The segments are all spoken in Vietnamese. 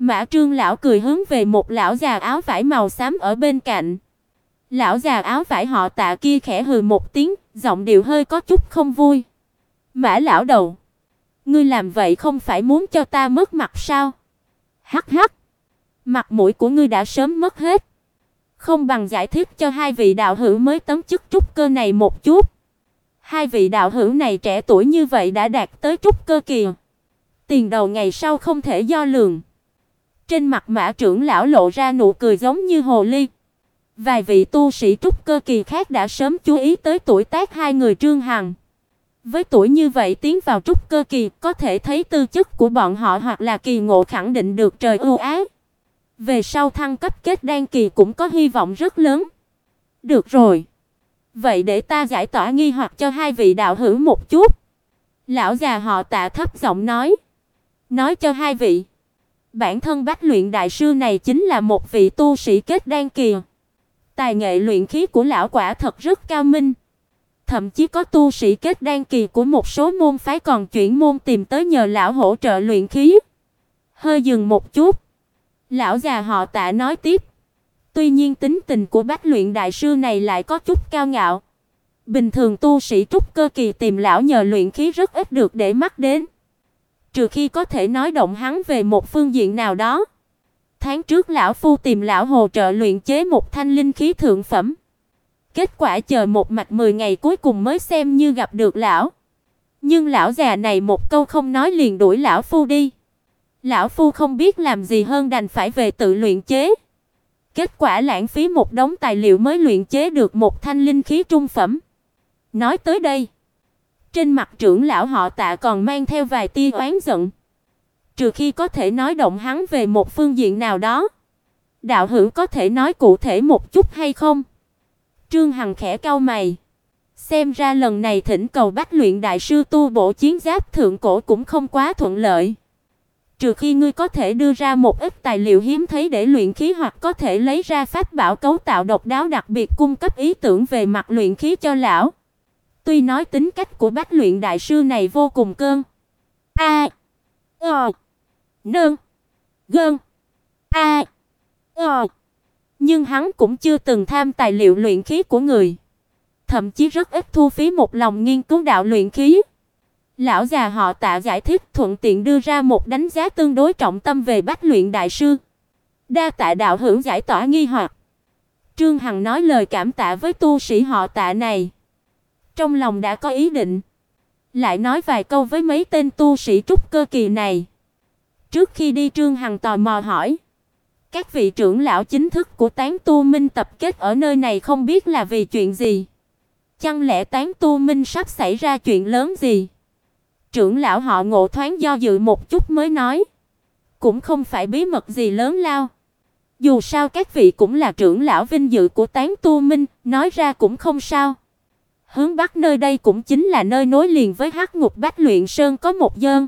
Mã Trương lão cười hướng về một lão già áo vải màu xám ở bên cạnh. Lão già áo vải họ Tạ kia khẽ hừ một tiếng, giọng điệu hơi có chút không vui. Mã lão đầu, ngươi làm vậy không phải muốn cho ta mất mặt sao? Hắc hắc, mặt mũi của ngươi đã sớm mất hết. Không bằng giải thích cho hai vị đạo hữu mới tấn chức trúc cơ này một chút. Hai vị đạo hữu này trẻ tuổi như vậy đã đạt tới trúc cơ kỳ. Tiền đầu ngày sau không thể do lường. Trên mặt Mã trưởng lão lộ ra nụ cười giống như hồ ly. Vài vị tu sĩ trúc cơ kỳ khác đã sớm chú ý tới tuổi tác hai người Trương Hằng. Với tuổi như vậy tiến vào trúc cơ kỳ, có thể thấy tư chất của bọn họ hoặc là kỳ ngộ khẳng định được trời ưu ái. Về sau thăng cấp kết đan kỳ cũng có hy vọng rất lớn. Được rồi, vậy để ta giải tỏa nghi hoặc cho hai vị đạo hữu một chút. Lão già họ Tạ thấp giọng nói cho hai vị, bản thân Bách Luyện đại sư này chính là một vị tu sĩ kết đan kỳ. Tài nghệ luyện khí của lão quả thật rất cao minh. Thậm chí có tu sĩ kết đan kỳ của một số môn phái còn chuyển môn tìm tới nhờ lão hỗ trợ luyện khí. Hơi dừng một chút, lão già họ Tạ nói tiếp, tuy nhiên tính tình của Bách Luyện đại sư này lại có chút cao ngạo. Bình thường tu sĩ trúc cơ kỳ tìm lão nhờ luyện khí rất ít được để mắt đến, trừ khi có thể nói động hắn về một phương diện nào đó. Tháng trước lão phu tìm lão hỗ trợ luyện chế một thanh linh khí thượng phẩm. Kết quả chờ một mạch 10 ngày cuối cùng mới xem như gặp được lão. Nhưng lão già này một câu không nói liền đuổi lão phu đi. Lão phu không biết làm gì hơn đành phải về tự luyện chế. Kết quả lãng phí một đống tài liệu mới luyện chế được một thanh linh khí trung phẩm. Nói tới đây, trên mặt trưởng lão họ Tạ còn mang theo vài tia oán giận. Trừ khi có thể nói động hắn về một phương diện nào đó. Đạo hữu có thể nói cụ thể một chút hay không? Trương Hằng khẽ cau mày. Xem ra lần này thỉnh cầu Bách Luyện đại sư tu bổ chiến giáp thượng cổ cũng không quá thuận lợi. Trừ khi ngươi có thể đưa ra một ít tài liệu hiếm thấy để luyện khí, hoặc có thể lấy ra pháp bảo cấu tạo độc đáo đặc biệt cung cấp ý tưởng về mặt luyện khí cho lão. Tuy nói tính cách của Bách Luyện đại sư này vô cùng cơn nương gơn nhưng hắn cũng chưa từng tham tài liệu luyện khí của người, thậm chí rất ít thu phí một lòng nghiên cứu đạo luyện khí. Lão già họ Tạ giải thích, thuận tiện đưa ra một đánh giá tương đối trọng tâm về Bách Luyện đại sư. Đa tạ đạo hữu giải tỏa nghi hoặc. Trương Hằng nói lời cảm tạ với tu sĩ họ Tạ này, trong lòng đã có ý định, lại nói vài câu với mấy tên tu sĩ trúc cơ kỳ này. Trước khi đi, Trương Hằng tò mò hỏi, các vị trưởng lão chính thức của Tán Tu Minh tập kết ở nơi này không biết là vì chuyện gì? Chẳng lẽ Tán Tu Minh sắp xảy ra chuyện lớn gì? Trưởng lão họ Ngộ thoáng do dự một chút mới nói, cũng không phải bí mật gì lớn lao. Dù sao các vị cũng là trưởng lão vinh dự của Tán Tu Minh, nói ra cũng không sao. Hướng bắc nơi đây cũng chính là nơi nối liền với Hắc Ngục Bách Luyện Sơn, có một dơn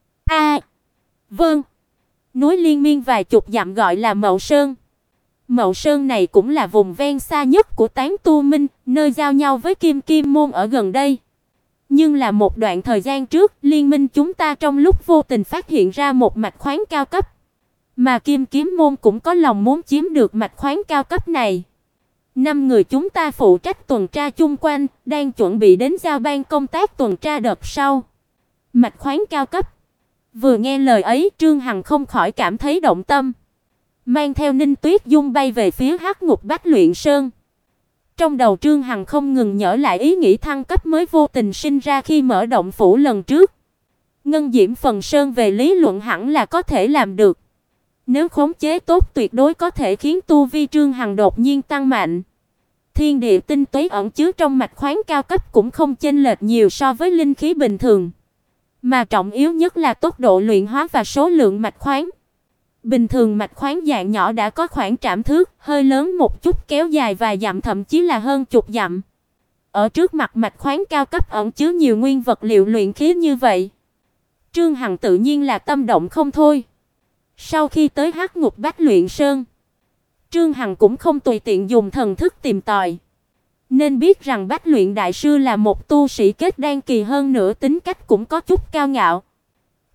núi liên miên vài chục dặm gọi là Mậu Sơn. Mậu Sơn này cũng là vùng ven xa nhất của Tán Tu Minh, nơi giao nhau với Kim Kim Môn ở gần đây. Nhưng là một đoạn thời gian trước, liên minh chúng ta trong lúc vô tình phát hiện ra một mạch khoáng cao cấp, mà Kim Kiếm Môn cũng có lòng muốn chiếm được mạch khoáng cao cấp này. 5 người chúng ta phụ trách tuần tra chung quanh, đang chuẩn bị đến giao ban công tác tuần tra đợt sau. Mạch khoáng cao cấp. Vừa nghe lời ấy, Trương Hằng không khỏi cảm thấy động tâm, mang theo Ninh Tuyết Dung bay về phía Hắc Ngục Bách Luyện Sơn. Trong đầu Trương Hằng không ngừng nhớ lại ý nghĩ thăng cấp mới vô tình sinh ra khi mở động phủ lần trước. Ngân Diễm Phần Sơn về lý luận hẳn là có thể làm được. Nếu khống chế tốt tuyệt đối có thể khiến tu vi Trương Hằng đột nhiên tăng mạnh. Thiên địa tinh túy ẩn chứa trong mạch khoáng cao cấp cũng không chênh lệch nhiều so với linh khí bình thường. Mà trọng yếu nhất là tốc độ luyện hóa và số lượng mạch khoáng. Bình thường mạch khoáng dạng nhỏ đã có khoảng trạm thước, hơi lớn một chút kéo dài vài dặm thậm chí là hơn chục dặm. Ở trước mặt mạch khoáng cao cấp ẩn chứa nhiều nguyên vật liệu luyện khí như vậy, Trương Hằng tự nhiên là tâm động không thôi. Sau khi tới Hắc Ngục Bách Luyện Sơn, Trương Hằng cũng không tùy tiện dùng thần thức tìm tòi, nên biết rằng Bách Luyện đại sư là một tu sĩ kết đan kỳ, hơn nữa tính cách cũng có chút cao ngạo.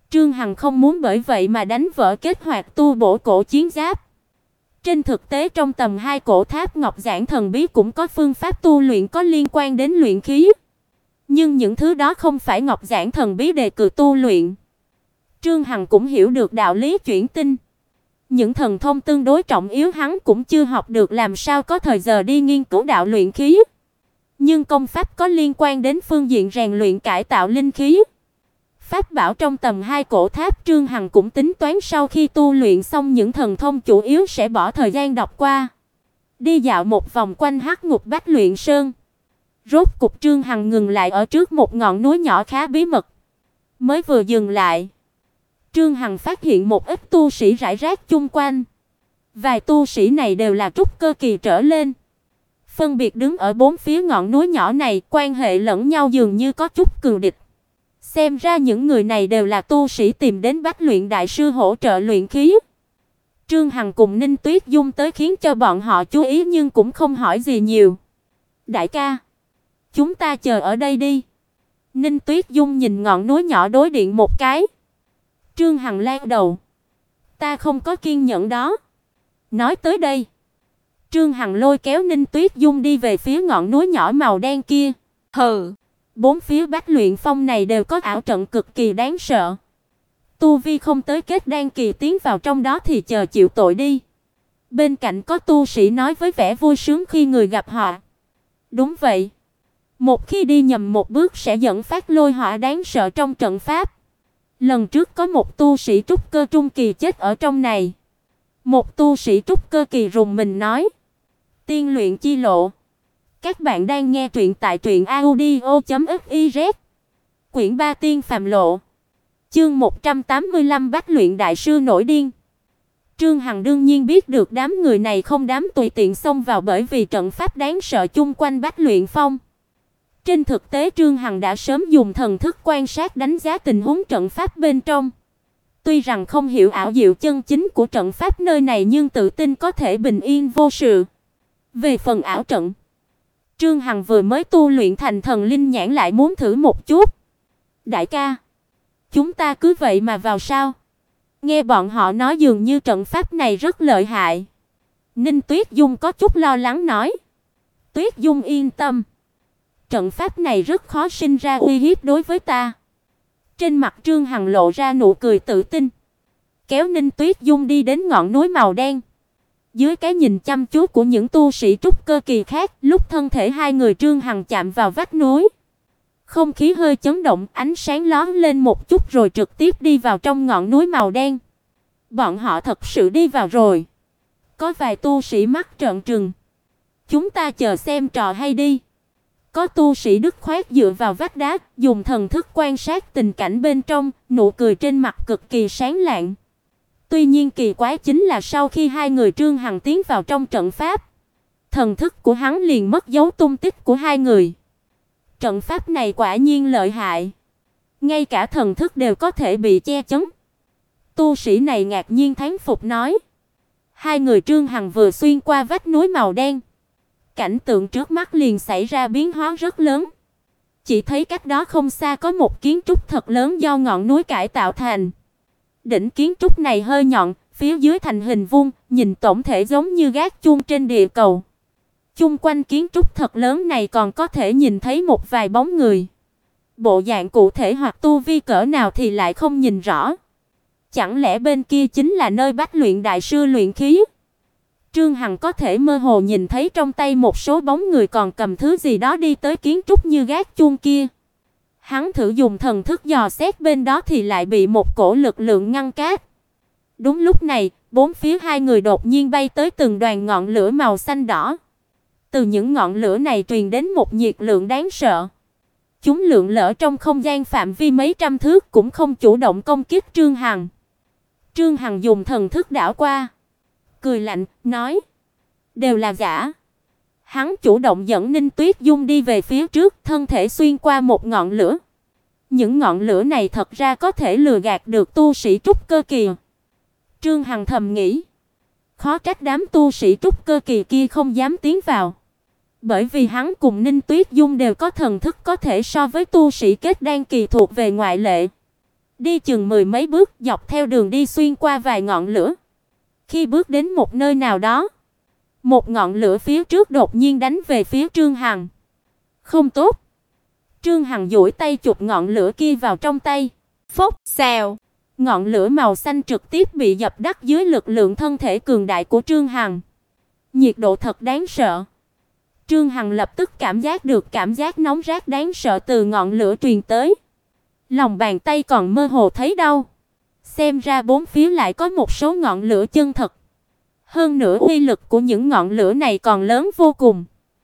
Trương Hằng không muốn bởi vậy mà đánh vỡ kế hoạch tu bổ cổ chiến giáp. Trên thực tế trong tầm 2 cổ tháp ngọc giản thần bí cũng có phương pháp tu luyện có liên quan đến luyện khí. Nhưng những thứ đó không phải ngọc giản thần bí đề cử tu luyện. Trương Hằng cũng hiểu được đạo lý chuyển tinh. Những thần thông tương đối trọng yếu hắn cũng chưa học được, làm sao có thời giờ đi nghiên cứu đạo luyện khí. Nhưng công pháp có liên quan đến phương diện rèn luyện cải tạo linh khí. Pháp bảo trong tầm 2 cổ tháp Trương Hằng cũng tính toán sau khi tu luyện xong những thần thông chủ yếu sẽ bỏ thời gian đọc qua. Đi dạo một vòng quanh Hắc Ngục Bách Luyện Sơn. Rốt cục Trương Hằng ngừng lại ở trước một ngọn núi nhỏ khá bí mật. Mới vừa dừng lại, Trương Hằng phát hiện một ít tu sĩ rải rác chung quanh. Vài tu sĩ này đều là trúc cơ kỳ trở lên. Phân biệt đứng ở bốn phía ngọn núi nhỏ này, quan hệ lẫn nhau dường như có chút cừu địch. Xem ra những người này đều là tu sĩ tìm đến Bách Luyện đại sư hỗ trợ luyện khí. Trương Hằng cùng Ninh Tuyết Dung tới khiến cho bọn họ chú ý nhưng cũng không hỏi gì nhiều. Đại ca, chúng ta chờ ở đây đi. Ninh Tuyết Dung nhìn ngọn núi nhỏ đối diện một cái. Trương Hằng lắc đầu. Ta không có kiên nhẫn đó. Nói tới đây, Trương Hằng lôi kéo Ninh Tuyết Dung đi về phía ngọn núi nhỏ màu đen kia. Hừ, bốn phía Bách Luyện Phong này đều có ảo trận cực kỳ đáng sợ. Tu vi không tới kết đan kỳ tiến vào trong đó thì chờ chịu tội đi. Bên cạnh có tu sĩ nói với vẻ vui sướng khi người gặp họ. Đúng vậy. Một khi đi nhầm một bước sẽ dẫn phát lôi hỏa đáng sợ trong trận pháp. Lần trước có một tu sĩ trúc cơ trung kỳ chết ở trong này. Một tu sĩ trúc cơ kỳ rùng mình nói. Tiên luyện chi lộ. Các bạn đang nghe truyện tại truyệnaudio.fiz. Quyển 3 Tiên phàm lộ. Chương 185 Bách Luyện đại sư nổi điên. Trương Hằng đương nhiên biết được đám người này không dám tùy tiện xông vào bởi vì trận pháp đáng sợ chung quanh Bách Luyện Phong. Trên thực tế Trương Hằng đã sớm dùng thần thức quan sát đánh giá tình huống trận pháp bên trong. Tuy rằng không hiểu ảo diệu chân chính của trận pháp nơi này nhưng tự tin có thể bình yên vô sự. Về phần ảo trận, Trương Hằng vừa mới tu luyện thành thần linh nhãn lại muốn thử một chút. Đại ca, chúng ta cứ vậy mà vào sao? Nghe bọn họ nói dường như trận pháp này rất lợi hại. Ninh Tuyết Dung có chút lo lắng nói. Tuyết Dung yên tâm. Trận pháp này rất khó sinh ra uy hiếp đối với ta. Trên mặt Trương Hằng lộ ra nụ cười tự tin. Kéo Ninh Tuyết Dung đi đến ngọn núi màu đen. Dưới cái nhìn chăm chú của những tu sĩ trúc cơ kỳ khác, lúc thân thể hai người Trương Hằng chạm vào vách núi, không khí hơi chấn động, ánh sáng lóe lên một chút rồi trực tiếp đi vào trong ngọn núi màu đen. Bọn họ thật sự đi vào rồi. Có vài tu sĩ mắt trợn trừng. Chúng ta chờ xem trò hay đi. Có tu sĩ dứt khoát dựa vào vách đá, dùng thần thức quan sát tình cảnh bên trong, nụ cười trên mặt cực kỳ sáng lạng. Tuy nhiên kỳ quái chính là sau khi hai người Trương Hằng tiến vào trong trận pháp, thần thức của hắn liền mất dấu tung tích của hai người. Trận pháp này quả nhiên lợi hại. Ngay cả thần thức đều có thể bị che chắn. Tu sĩ này ngạc nhiên thán phục nói. Hai người Trương Hằng vừa xuyên qua vách núi màu đen, cảnh tượng trước mắt liền xảy ra biến hóa rất lớn. Chỉ thấy cách đó không xa có một kiến trúc thật lớn do ngọn núi cải tạo thành. Đỉnh kiến trúc này hơi nhọn, phía dưới thành hình vuông, nhìn tổng thể giống như gác chuông trên địa cầu. Chung quanh kiến trúc thật lớn này còn có thể nhìn thấy một vài bóng người. Bộ dạng cụ thể hoặc tu vi cỡ nào thì lại không nhìn rõ. Chẳng lẽ bên kia chính là nơi Bách Luyện đại sư luyện khí? Trương Hằng có thể mơ hồ nhìn thấy trong tay một số bóng người còn cầm thứ gì đó đi tới kiến trúc như gác chuông kia. Hắn thử dùng thần thức dò xét bên đó thì lại bị một cổ lực lượng ngăn cản. Đúng lúc này, bốn phía hai người đột nhiên bay tới từng đoàn ngọn lửa màu xanh đỏ. Từ những ngọn lửa này truyền đến một nhiệt lượng đáng sợ. Chúng lượn lờ trong không gian phạm vi mấy trăm thước cũng không chủ động công kích Trương Hằng. Trương Hằng dùng thần thức đảo qua, cười lạnh, nói: "Đều là giả." Hắn chủ động dẫn Ninh Tuyết Dung đi về phía trước, thân thể xuyên qua một ngọn lửa. Những ngọn lửa này thật ra có thể lừa gạt được tu sĩ trúc cơ kỳ. Trương Hằng thầm nghĩ, khó trách đám tu sĩ trúc cơ kỳ kia không dám tiến vào. Bởi vì hắn cùng Ninh Tuyết Dung đều có thần thức có thể so với tu sĩ kết đan kỳ thuộc về ngoại lệ. Đi chừng mười mấy bước, dọc theo đường đi xuyên qua vài ngọn lửa. Khi bước đến một nơi nào đó, một ngọn lửa phía trước đột nhiên đánh về phía Trương Hằng. Không tốt. Trương Hằng duỗi tay chụp ngọn lửa kia vào trong tay. Phốc, xèo. Ngọn lửa màu xanh trực tiếp bị dập tắt dưới lực lượng thân thể cường đại của Trương Hằng. Nhiệt độ thật đáng sợ. Trương Hằng lập tức cảm giác được cảm giác nóng rát đáng sợ từ ngọn lửa truyền tới. Lòng bàn tay còn mơ hồ thấy đau. Xem ra bốn phía lại có một số ngọn lửa chân thật. Hơn nữa uy lực của những ngọn lửa này còn lớn vô cùng,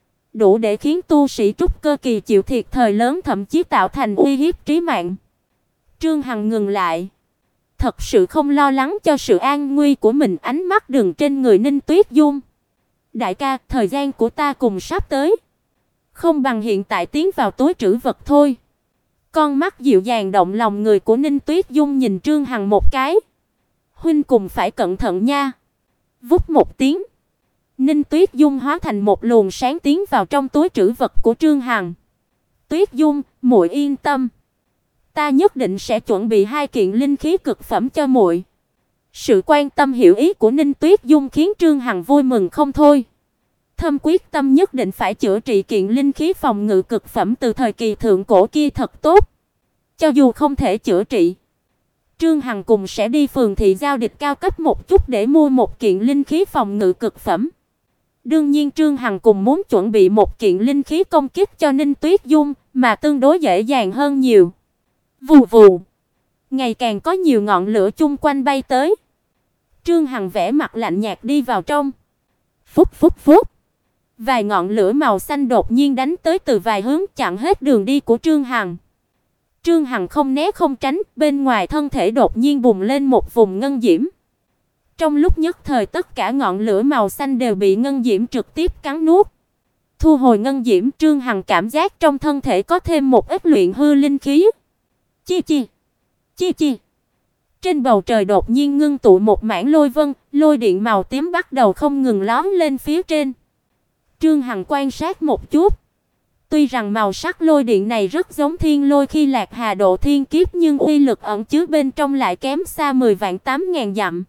đủ để khiến tu sĩ trúc cơ kỳ chịu thiệt thòi lớn, thậm chí tạo thành uy hiếp trí mạng. Trương Hằng ngừng lại, thật sự không lo lắng cho sự an nguy của mình, ánh mắt dừng trên người Ninh Tuyết Dung. Đại ca, thời gian của ta cùng sắp tới, không bằng hiện tại tiến vào túi trữ vật thôi. Con mắt dịu dàng động lòng người của Ninh Tuyết Dung nhìn Trương Hằng một cái. Huynh cùng phải cẩn thận nha. Vút một tiếng, Ninh Tuyết Dung hóa thành một luồng sáng tiến vào trong túi trữ vật của Trương Hằng. Tuyết Dung, muội yên tâm, ta nhất định sẽ chuẩn bị 2 kiện linh khí cực phẩm cho muội. Sự quan tâm hiểu ý của Ninh Tuyết Dung khiến Trương Hằng vui mừng không thôi. Thâm quyết tâm nhất định phải chữa trị kiện linh khí phòng ngự cực phẩm từ thời kỳ thượng cổ kia thật tốt. Cho dù không thể chữa trị, Trương Hằng cùng sẽ đi phường thị giao dịch cao cấp một chút để mua một kiện linh khí phòng ngự cực phẩm. Đương nhiên Trương Hằng cùng muốn chuẩn bị một kiện linh khí công kích cho Ninh Tuyết Dung, mà tương đối dễ dàng hơn nhiều. Vù vù, ngày càng có nhiều ngọn lửa chung quanh bay tới. Trương Hằng vẻ mặt lạnh nhạt đi vào trong. Phúc phúc phúc. Vài ngọn lửa màu xanh đột nhiên đánh tới từ vài hướng, chặn hết đường đi của Trương Hằng. Trương Hằng không né không tránh, bên ngoài thân thể đột nhiên bùng lên một vùng ngân diễm. Trong lúc nhất thời tất cả ngọn lửa màu xanh đều bị ngân diễm trực tiếp cắn nuốt. Thu hồi ngân diễm, Trương Hằng cảm giác trong thân thể có thêm một ít luyện hư linh khí. Chi chi, chi chi. Trên bầu trời đột nhiên ngưng tụ một mảng lôi vân, lôi điện màu tím bắt đầu không ngừng lóm lên phía trên. Trương Hằng quan sát một chút. Tuy rằng màu sắc lôi điện này rất giống thiên lôi khi Lạc Hà độ thiên kiếp, nhưng uy lực ẩn chứa bên trong lại kém xa 10.800.000 dặm.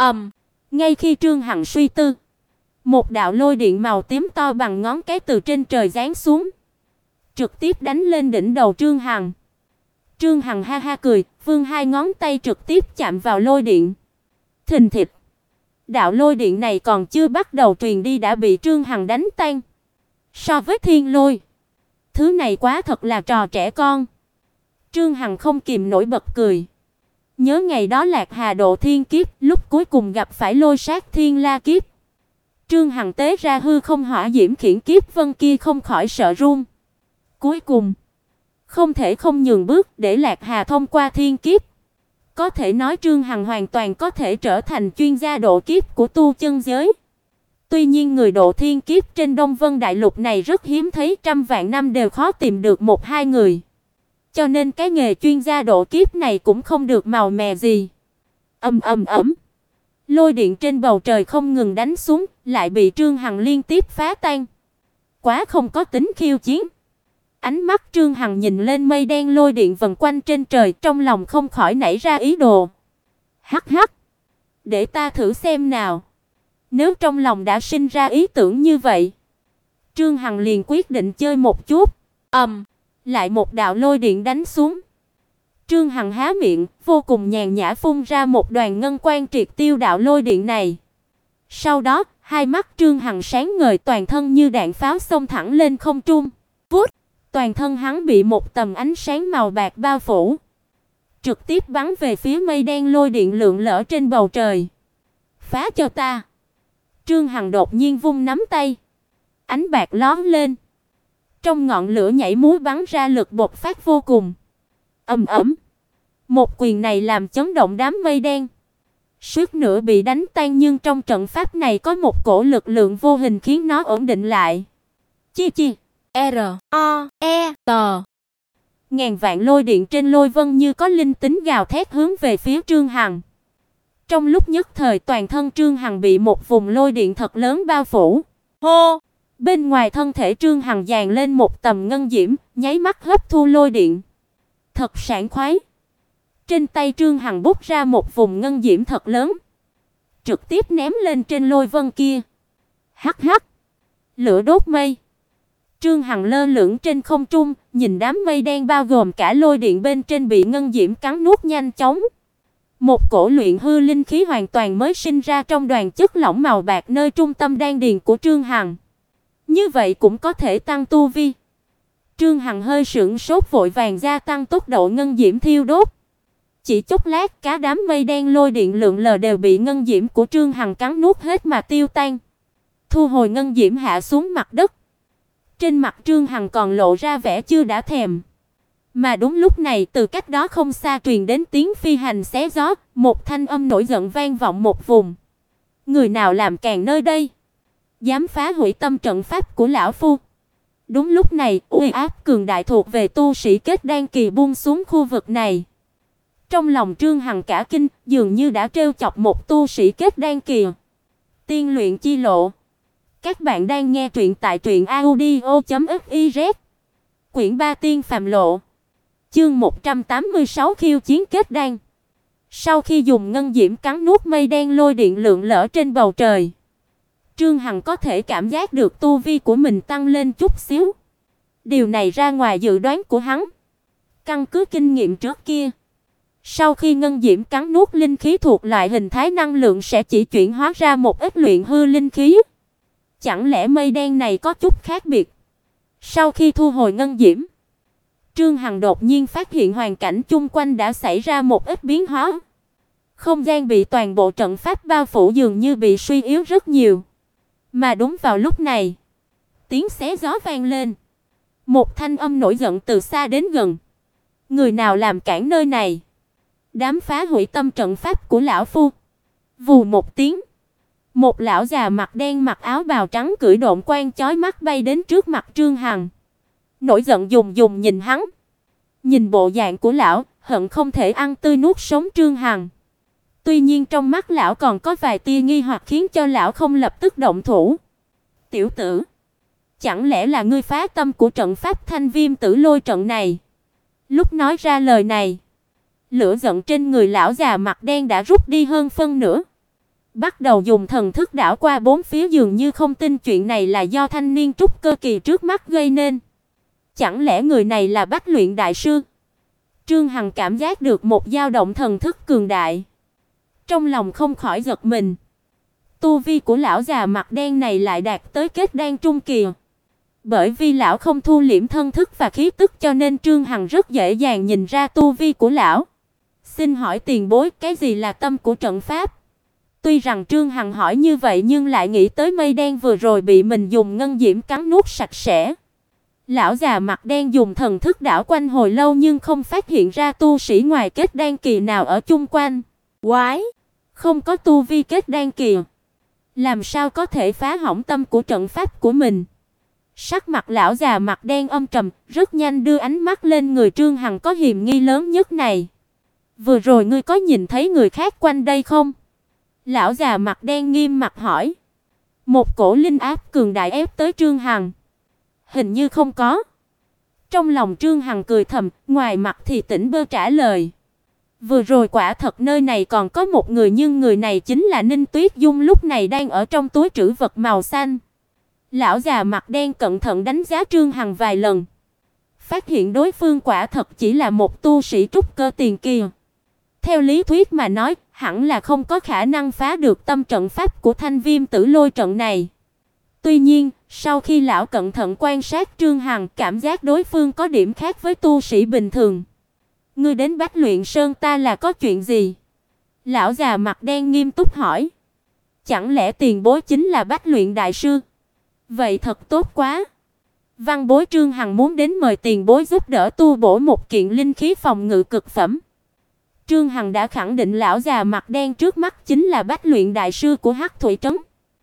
Ngay khi Trương Hằng suy tư, một đạo lôi điện màu tím to bằng ngón cái từ trên trời giáng xuống, trực tiếp đánh lên đỉnh đầu Trương Hằng. Trương Hằng ha ha cười, vươn 2 ngón tay trực tiếp chạm vào lôi điện. Thình thịch. Đạo lôi điện này còn chưa bắt đầu truyền đi đã bị Trương Hằng đánh tan. So với thiên lôi, thứ này quá thật là trò trẻ con. Trương Hằng không kìm nổi bật cười. Nhớ ngày đó Lạc Hà độ thiên kiếp, lúc cuối cùng gặp phải lôi sát thiên la kiếp. Trương Hằng tế ra hư không hỏa diễm khiển kiếp vân kia không khỏi sợ run. Cuối cùng, không thể không nhường bước để Lạc Hà thông qua thiên kiếp. Có thể nói Trương Hằng hoàn toàn có thể trở thành chuyên gia độ kiếp của tu chân giới. Tuy nhiên người độ thiên kiếp trên Đông Vân Đại Lục này rất hiếm thấy, trăm vạn năm đều khó tìm được 1-2 người. Cho nên cái nghề chuyên gia độ kiếp này cũng không được màu mè gì. Lôi điện trên bầu trời không ngừng đánh xuống, lại bị Trương Hằng liên tiếp phá tan. Quá không có tính khiêu chiến. Ánh mắt Trương Hằng nhìn lên mây đen lôi điện vần quanh trên trời, trong lòng không khỏi nảy ra ý đồ. Hắc hắc, để ta thử xem nào. Nếu trong lòng đã sinh ra ý tưởng như vậy, Trương Hằng liền quyết định chơi một chút. Lại một đạo lôi điện đánh xuống. Trương Hằng há miệng, vô cùng nhàn nhã phun ra một đoàn ngân quang triệt tiêu đạo lôi điện này. Sau đó, hai mắt Trương Hằng sáng ngời, toàn thân như đạn pháo xông thẳng lên không trung. Vút, toàn thân hắn bị một tầm ánh sáng màu bạc bao phủ, trực tiếp bắn về phía mây đen lôi điện lượn lờ trên bầu trời. Phá cho ta! Trương Hằng đột nhiên vung nắm tay, ánh bạc lóe lên. Trong ngọn lửa nhảy múa bắn ra lực bộc phát vô cùng. Một quyền này làm chấn động đám mây đen, suýt nữa bị đánh tan, nhưng trong trận pháp này có một cổ lực lượng vô hình khiến nó ổn định lại. Chi chi, R-O-E-T. Ngàn vạn lôi điện trên lôi vân như có linh tính gào thét hướng về phía Trương Hằng. Trong lúc nhất thời toàn thân Trương Hằng bị một vùng lôi điện thật lớn bao phủ. Hô! Bên ngoài thân thể Trương Hằng dàn lên một tầm ngân diễm, nháy mắt hấp thu lôi điện. Thật sảng khoái. Trên tay Trương Hằng bút ra một vùng ngân diễm thật lớn, trực tiếp ném lên trên lôi vân kia. Hắc hắc, lửa đốt mây. Trương Hằng lơ lửng trên không trung, nhìn đám mây đen bao gồm cả lôi điện bên trên bị ngân diễm cắn nuốt nhanh chóng. Một cổ luyện hư linh khí hoàn toàn mới sinh ra trong đoàn chất lỏng màu bạc nơi trung tâm đan điền của Trương Hằng. Như vậy cũng có thể tăng tu vi. Trương Hằng hơi sững sốt vội vàng gia tăng tốc độ ngân diễm thiêu đốt. Chỉ chốc lát, cả đám mây đen lôi điện lượn lờ đều bị ngân diễm của Trương Hằng cắn nuốt hết mà tiêu tan. Thu hồi ngân diễm hạ xuống mặt đất. Trên mặt Trương Hằng còn lộ ra vẻ chưa đã thèm. Mà đúng lúc này, từ cách đó không xa truyền đến tiếng phi hành xé gió, một thanh âm nổi giận vang vọng một vùng. Người nào làm càn nơi đây? Dám phá hủy tâm trận pháp của lão phu. Đúng lúc này, uy áp cường đại thuộc về tu sĩ kết đan kỳ buông xuống khu vực này. Trong lòng Trương Hằng cả kinh, dường như đã trêu chọc một tu sĩ kết đan kỳ. Tiên luyện chi lộ. Các bạn đang nghe truyện tại truyệnaudio.fiz. Quyển 3 Tiên phàm lộ. Chương 186 khiêu chiến kết đan. Sau khi dùng ngân diễm cắn nuốt mây đen lôi điện lượn lờ trên bầu trời, Trương Hằng có thể cảm giác được tu vi của mình tăng lên chút xíu. Điều này ra ngoài dự đoán của hắn. Căn cứ kinh nghiệm trước kia, sau khi ngân diễm cắn nuốt linh khí thuộc loại hình thái năng lượng sẽ chỉ chuyển hóa ra một ít luyện hư linh khí. Chẳng lẽ mây đen này có chút khác biệt? Sau khi thu hồi ngân diễm, Trương Hằng đột nhiên phát hiện hoàn cảnh chung quanh đã xảy ra một ít biến hóa. Không gian bị toàn bộ trận pháp bao phủ dường như bị suy yếu rất nhiều. Mà đúng vào lúc này, tiếng xé gió vang lên. Một thanh âm nổi giận từ xa đến gần. Người nào làm cản nơi này? Dám phá hủy tâm trận pháp của lão phu. Vù một tiếng, một lão già mặt đen mặc áo bào trắng cưỡi độn quang chói mắt bay đến trước mặt Trương Hằng. Nổi giận dùng nhìn hắn. Nhìn bộ dạng của lão, hận không thể ăn tươi nuốt sống Trương Hằng. Tuy nhiên trong mắt lão còn có vài tia nghi hoặc khiến cho lão không lập tức động thủ. Tiểu tử, chẳng lẽ là ngươi phá tâm của trận pháp Thanh Viêm Tử Lôi trận này? Lúc nói ra lời này, lửa giận trên người lão già mặt đen đã rút đi hơn phân nửa. Bắt đầu dùng thần thức đảo qua bốn phía dường như không tin chuyện này là do thanh niên trúc cơ kỳ trước mắt gây nên. Chẳng lẽ người này là Bách Luyện đại sư? Trương Hằng cảm giác được một dao động thần thức cường đại. Trong lòng không khỏi giật mình. Tu vi của lão già mặt đen này lại đạt tới kết đan trung kỳ. Bởi vì lão không thu liễm thân thức và khí tức cho nên Trương Hằng rất dễ dàng nhìn ra tu vi của lão. Xin hỏi tiền bối, cái gì là tâm của trận pháp? Tuy rằng Trương Hằng hỏi như vậy nhưng lại nghĩ tới mây đen vừa rồi bị mình dùng ngân diễm cắn nuốt sạch sẽ. Lão già mặt đen dùng thần thức đảo quanh hồi lâu nhưng không phát hiện ra tu sĩ ngoài kết đan kỳ nào ở chung quanh. Quái, không có tu vi kết đan kỳ, làm sao có thể phá hỏng tâm của trận pháp của mình? Sắc mặt lão già mặt đen âm trầm, rất nhanh đưa ánh mắt lên người Trương Hằng có hiềm nghi lớn nhất này. Vừa rồi ngươi có nhìn thấy người khác quanh đây không? Lão già mặt đen nghiêm mặt hỏi. Một cổ linh áp cường đại ép tới Trương Hằng. Hình như không có. Trong lòng Trương Hằng cười thầm, ngoài mặt thì tỉnh bơ trả lời. Vừa rồi quả thật nơi này còn có một người nhưng người này chính là Ninh Tuyết Dung lúc này đang ở trong túi trữ vật màu xanh. Lão già mặt đen cẩn thận đánh giá Trương Hằng vài lần. Phát hiện đối phương quả thật chỉ là một tu sĩ trúc cơ tiền kỳ. Theo lý thuyết mà nói, hẳn là không có khả năng phá được tâm trận pháp của Thanh Viêm Tử Lôi trận này. Tuy nhiên, sau khi lão cẩn thận quan sát Trương Hằng, cảm giác đối phương có điểm khác với tu sĩ bình thường. Ngươi đến Bách Luyện Sơn ta là có chuyện gì? Lão già mặt đen nghiêm túc hỏi. Chẳng lẽ tiền bối chính là Bách Luyện đại sư? Vậy thật tốt quá. Văn bối Trương Hằng muốn đến mời tiền bối giúp đỡ tu bổ một kiện linh khí phòng ngự cực phẩm. Trương Hằng đã khẳng định lão già mặt đen trước mắt chính là Bách Luyện đại sư của Hắc Thủy trấn.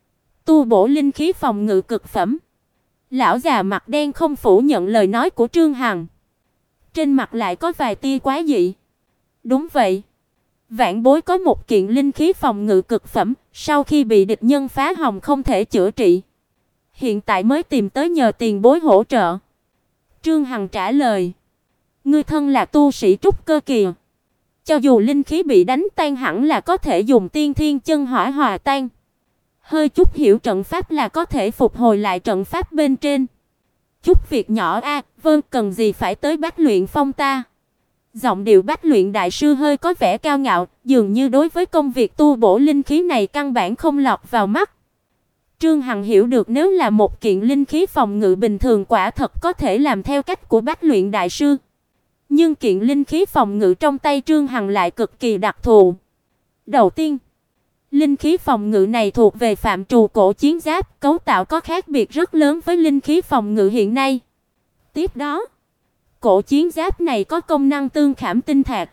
Tu bổ linh khí phòng ngự cực phẩm. Lão già mặt đen không phủ nhận lời nói của Trương Hằng. Trên mặt lại có vài tia quái dị. Đúng vậy. Vạn bối có một kiện linh khí phòng ngự cực phẩm, sau khi bị địch nhân phá hỏng không thể chữa trị. Hiện tại mới tìm tới nhờ tiền bối hỗ trợ. Trương Hằng trả lời. Ngươi thân là tu sĩ trúc cơ kỳ. Cho dù linh khí bị đánh tan hẳn là có thể dùng tiên thiên chân hỏa hòa tan. Hơi chút hiểu trận pháp là có thể phục hồi lại trận pháp bên trên. Chút việc nhỏ a, vâng, cần gì phải tới Bách Luyện Phong ta. Giọng điệu Bách Luyện đại sư hơi có vẻ cao ngạo, dường như đối với công việc tu bổ linh khí này căn bản không lọt vào mắt. Trương Hằng hiểu được nếu là một kiện linh khí phòng ngự bình thường quả thật có thể làm theo cách của Bách Luyện đại sư. Nhưng kiện linh khí phòng ngự trong tay Trương Hằng lại cực kỳ đặc thù. Đầu tiên, linh khí phòng ngự này thuộc về phạm trù cổ chiến giáp, cấu tạo có khác biệt rất lớn với linh khí phòng ngự hiện nay. Tiếp đó, cổ chiến giáp này có công năng tương khảm tinh thạch.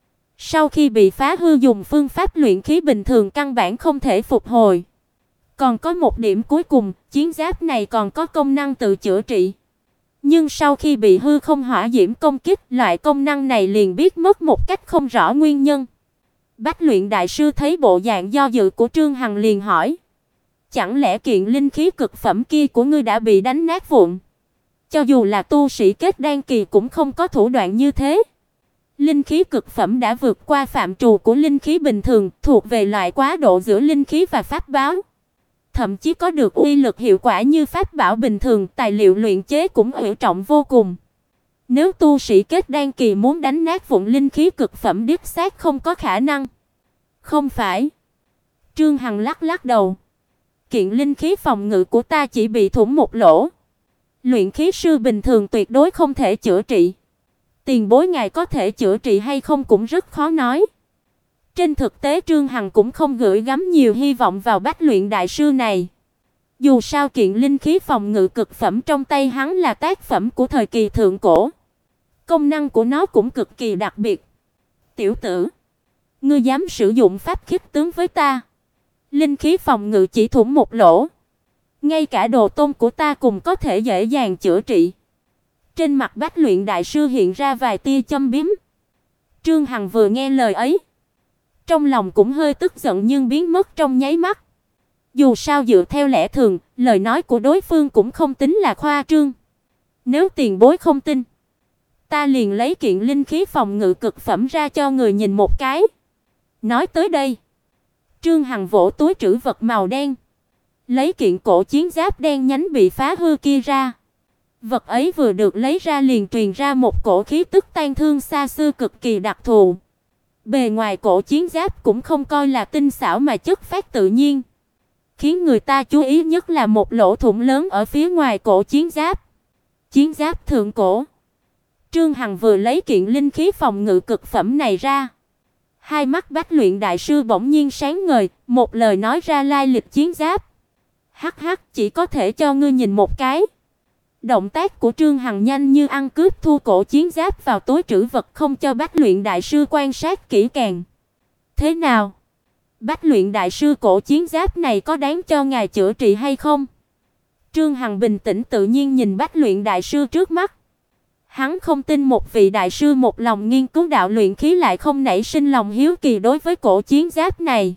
Sau khi bị phá hư dùng phương pháp luyện khí bình thường căn bản không thể phục hồi. Còn có một điểm cuối cùng, chiến giáp này còn có công năng tự chữa trị. Nhưng sau khi bị hư không hỏa diễm công kích, loại công năng này liền biến mất một cách không rõ nguyên nhân. Bách Luyện đại sư thấy bộ dạng do dự của Trương Hằng liền hỏi: "Chẳng lẽ kiện linh khí cực phẩm kia của ngươi đã bị đánh nát vụn? Cho dù là tu sĩ kết đan kỳ cũng không có thủ đoạn như thế." Linh khí cực phẩm đã vượt qua phạm trù của linh khí bình thường, thuộc về loại quá độ giữa linh khí và pháp bảo. Thậm chí có được uy lực hiệu quả như pháp bảo bình thường, tài liệu luyện chế cũng hữu trọng vô cùng. Nếu tu sĩ kết đan kỳ muốn đánh nát vụn linh khí cực phẩm đích xác không có khả năng. Không phải. Trương Hằng lắc lắc đầu. Kiện linh khí phòng ngự của ta chỉ bị thủng một lỗ. Luyện khí sư bình thường tuyệt đối không thể chữa trị. Tiền bối ngài có thể chữa trị hay không cũng rất khó nói. Trên thực tế Trương Hằng cũng không gửi gắm nhiều hy vọng vào Bách Luyện đại sư này. Dù sao kiện linh khí phòng ngự cực phẩm trong tay hắn là tác phẩm của thời kỳ thượng cổ. Công năng của nó cũng cực kỳ đặc biệt. "Tiểu tử, ngươi dám sử dụng pháp khích tướng với ta? Linh khí phòng ngự chỉ thủng một lỗ, ngay cả đồ tôn của ta cũng có thể dễ dàng chữa trị." Trên mặt Bách Luyện đại sư hiện ra vài tia châm biếm. Trương Hằng vừa nghe lời ấy, trong lòng cũng hơi tức giận nhưng biến mất trong nháy mắt. Dù sao dựa theo lẽ thường, lời nói của đối phương cũng không tính là khoa trương. Nếu tiền bối không tin, ta liền lấy kiện linh khí phòng ngự cực phẩm ra cho người nhìn một cái. Nói tới đây, Trương Hằng vỗ túi trữ vật màu đen, lấy kiện cổ chiến giáp đen nhánh bị phá hư kia ra. Vật ấy vừa được lấy ra liền truyền ra một cổ khí tức tan thương xa xưa cực kỳ đặc thù. Bề ngoài cổ chiến giáp cũng không coi là tinh xảo mà chất phát tự nhiên. Khiến người ta chú ý nhất là một lỗ thủng lớn ở phía ngoài cổ chiến giáp. Chiến giáp thượng cổ. Trương Hằng vừa lấy kiện linh khí phòng ngự cực phẩm này ra. Hai mắt Bách Luyện đại sư bỗng nhiên sáng ngời, một lời nói ra lai lịch chiến giáp. "Hắc hắc, chỉ có thể cho ngươi nhìn một cái." Động tác của Trương Hằng nhanh như ăn cướp thu cổ chiến giáp vào túi trữ vật không cho Bách Luyện đại sư quan sát kỹ càng. "Thế nào? Bách Luyện đại sư, cổ chiến giáp này có đáng cho ngài chữa trị hay không?" Trương Hằng bình tĩnh tự nhiên nhìn Bách Luyện đại sư trước mắt. Hắn không tin một vị đại sư một lòng nghiên cứu đạo luyện khí lại không nảy sinh lòng hiếu kỳ đối với cổ chiến giáp này.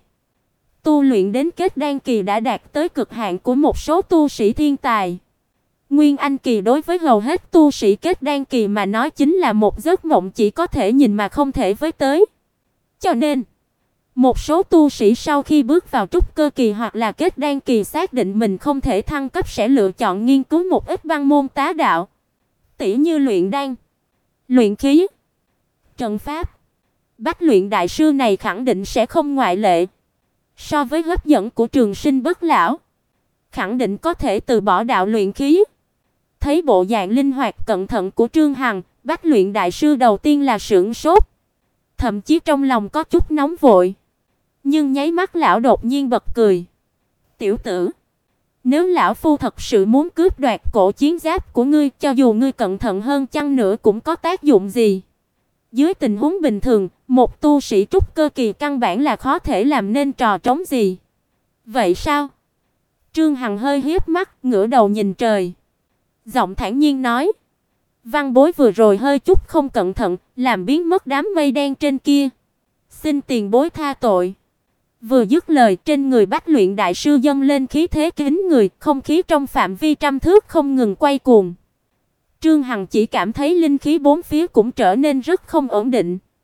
Tu luyện đến kết đan kỳ đã đạt tới cực hạn của một số tu sĩ thiên tài. Nguyên anh kỳ đối với hầu hết tu sĩ kết đan kỳ mà nói chính là một giấc mộng chỉ có thể nhìn mà không thể với tới. Cho nên, một số tu sĩ sau khi bước vào trúc cơ kỳ hoặc là kết đan kỳ xác định mình không thể thăng cấp sẽ lựa chọn nghiên cứu một ít băng môn tá đạo, tỉ như luyện đan, luyện khí, trận pháp. Bách Luyện đại sư này khẳng định sẽ không ngoại lệ. So với hấp dẫn của trường sinh bất lão, khẳng định có thể từ bỏ đạo luyện khí. Thấy bộ dạng linh hoạt cẩn thận của Trương Hằng, Bách Luyện đại sư đầu tiên là sửng sốt, thậm chí trong lòng có chút nóng vội. Nhưng nháy mắt lão đột nhiên bật cười. "Tiểu tử, nếu lão phu thật sự muốn cướp đoạt cổ chiến giáp của ngươi, cho dù ngươi cẩn thận hơn chăng nữa cũng có tác dụng gì? Dưới tình huống bình thường, một tu sĩ trúc cơ kỳ căn bản là khó thể làm nên trò trống gì. Vậy sao?" Trương Hằng hơi híp mắt, ngửa đầu nhìn trời, giọng thản nhiên nói: "Văn bối vừa rồi hơi chút không cẩn thận, làm biến mất đám mây đen trên kia. Xin tiền bối tha tội." Vừa dứt lời, trên người Bách Luyện đại sư dâng lên khí thế kính người, không khí trong phạm vi trăm thước không ngừng quay cuồng. Trương Hằng chỉ cảm thấy linh khí bốn phía cũng trở nên rất không ổn định.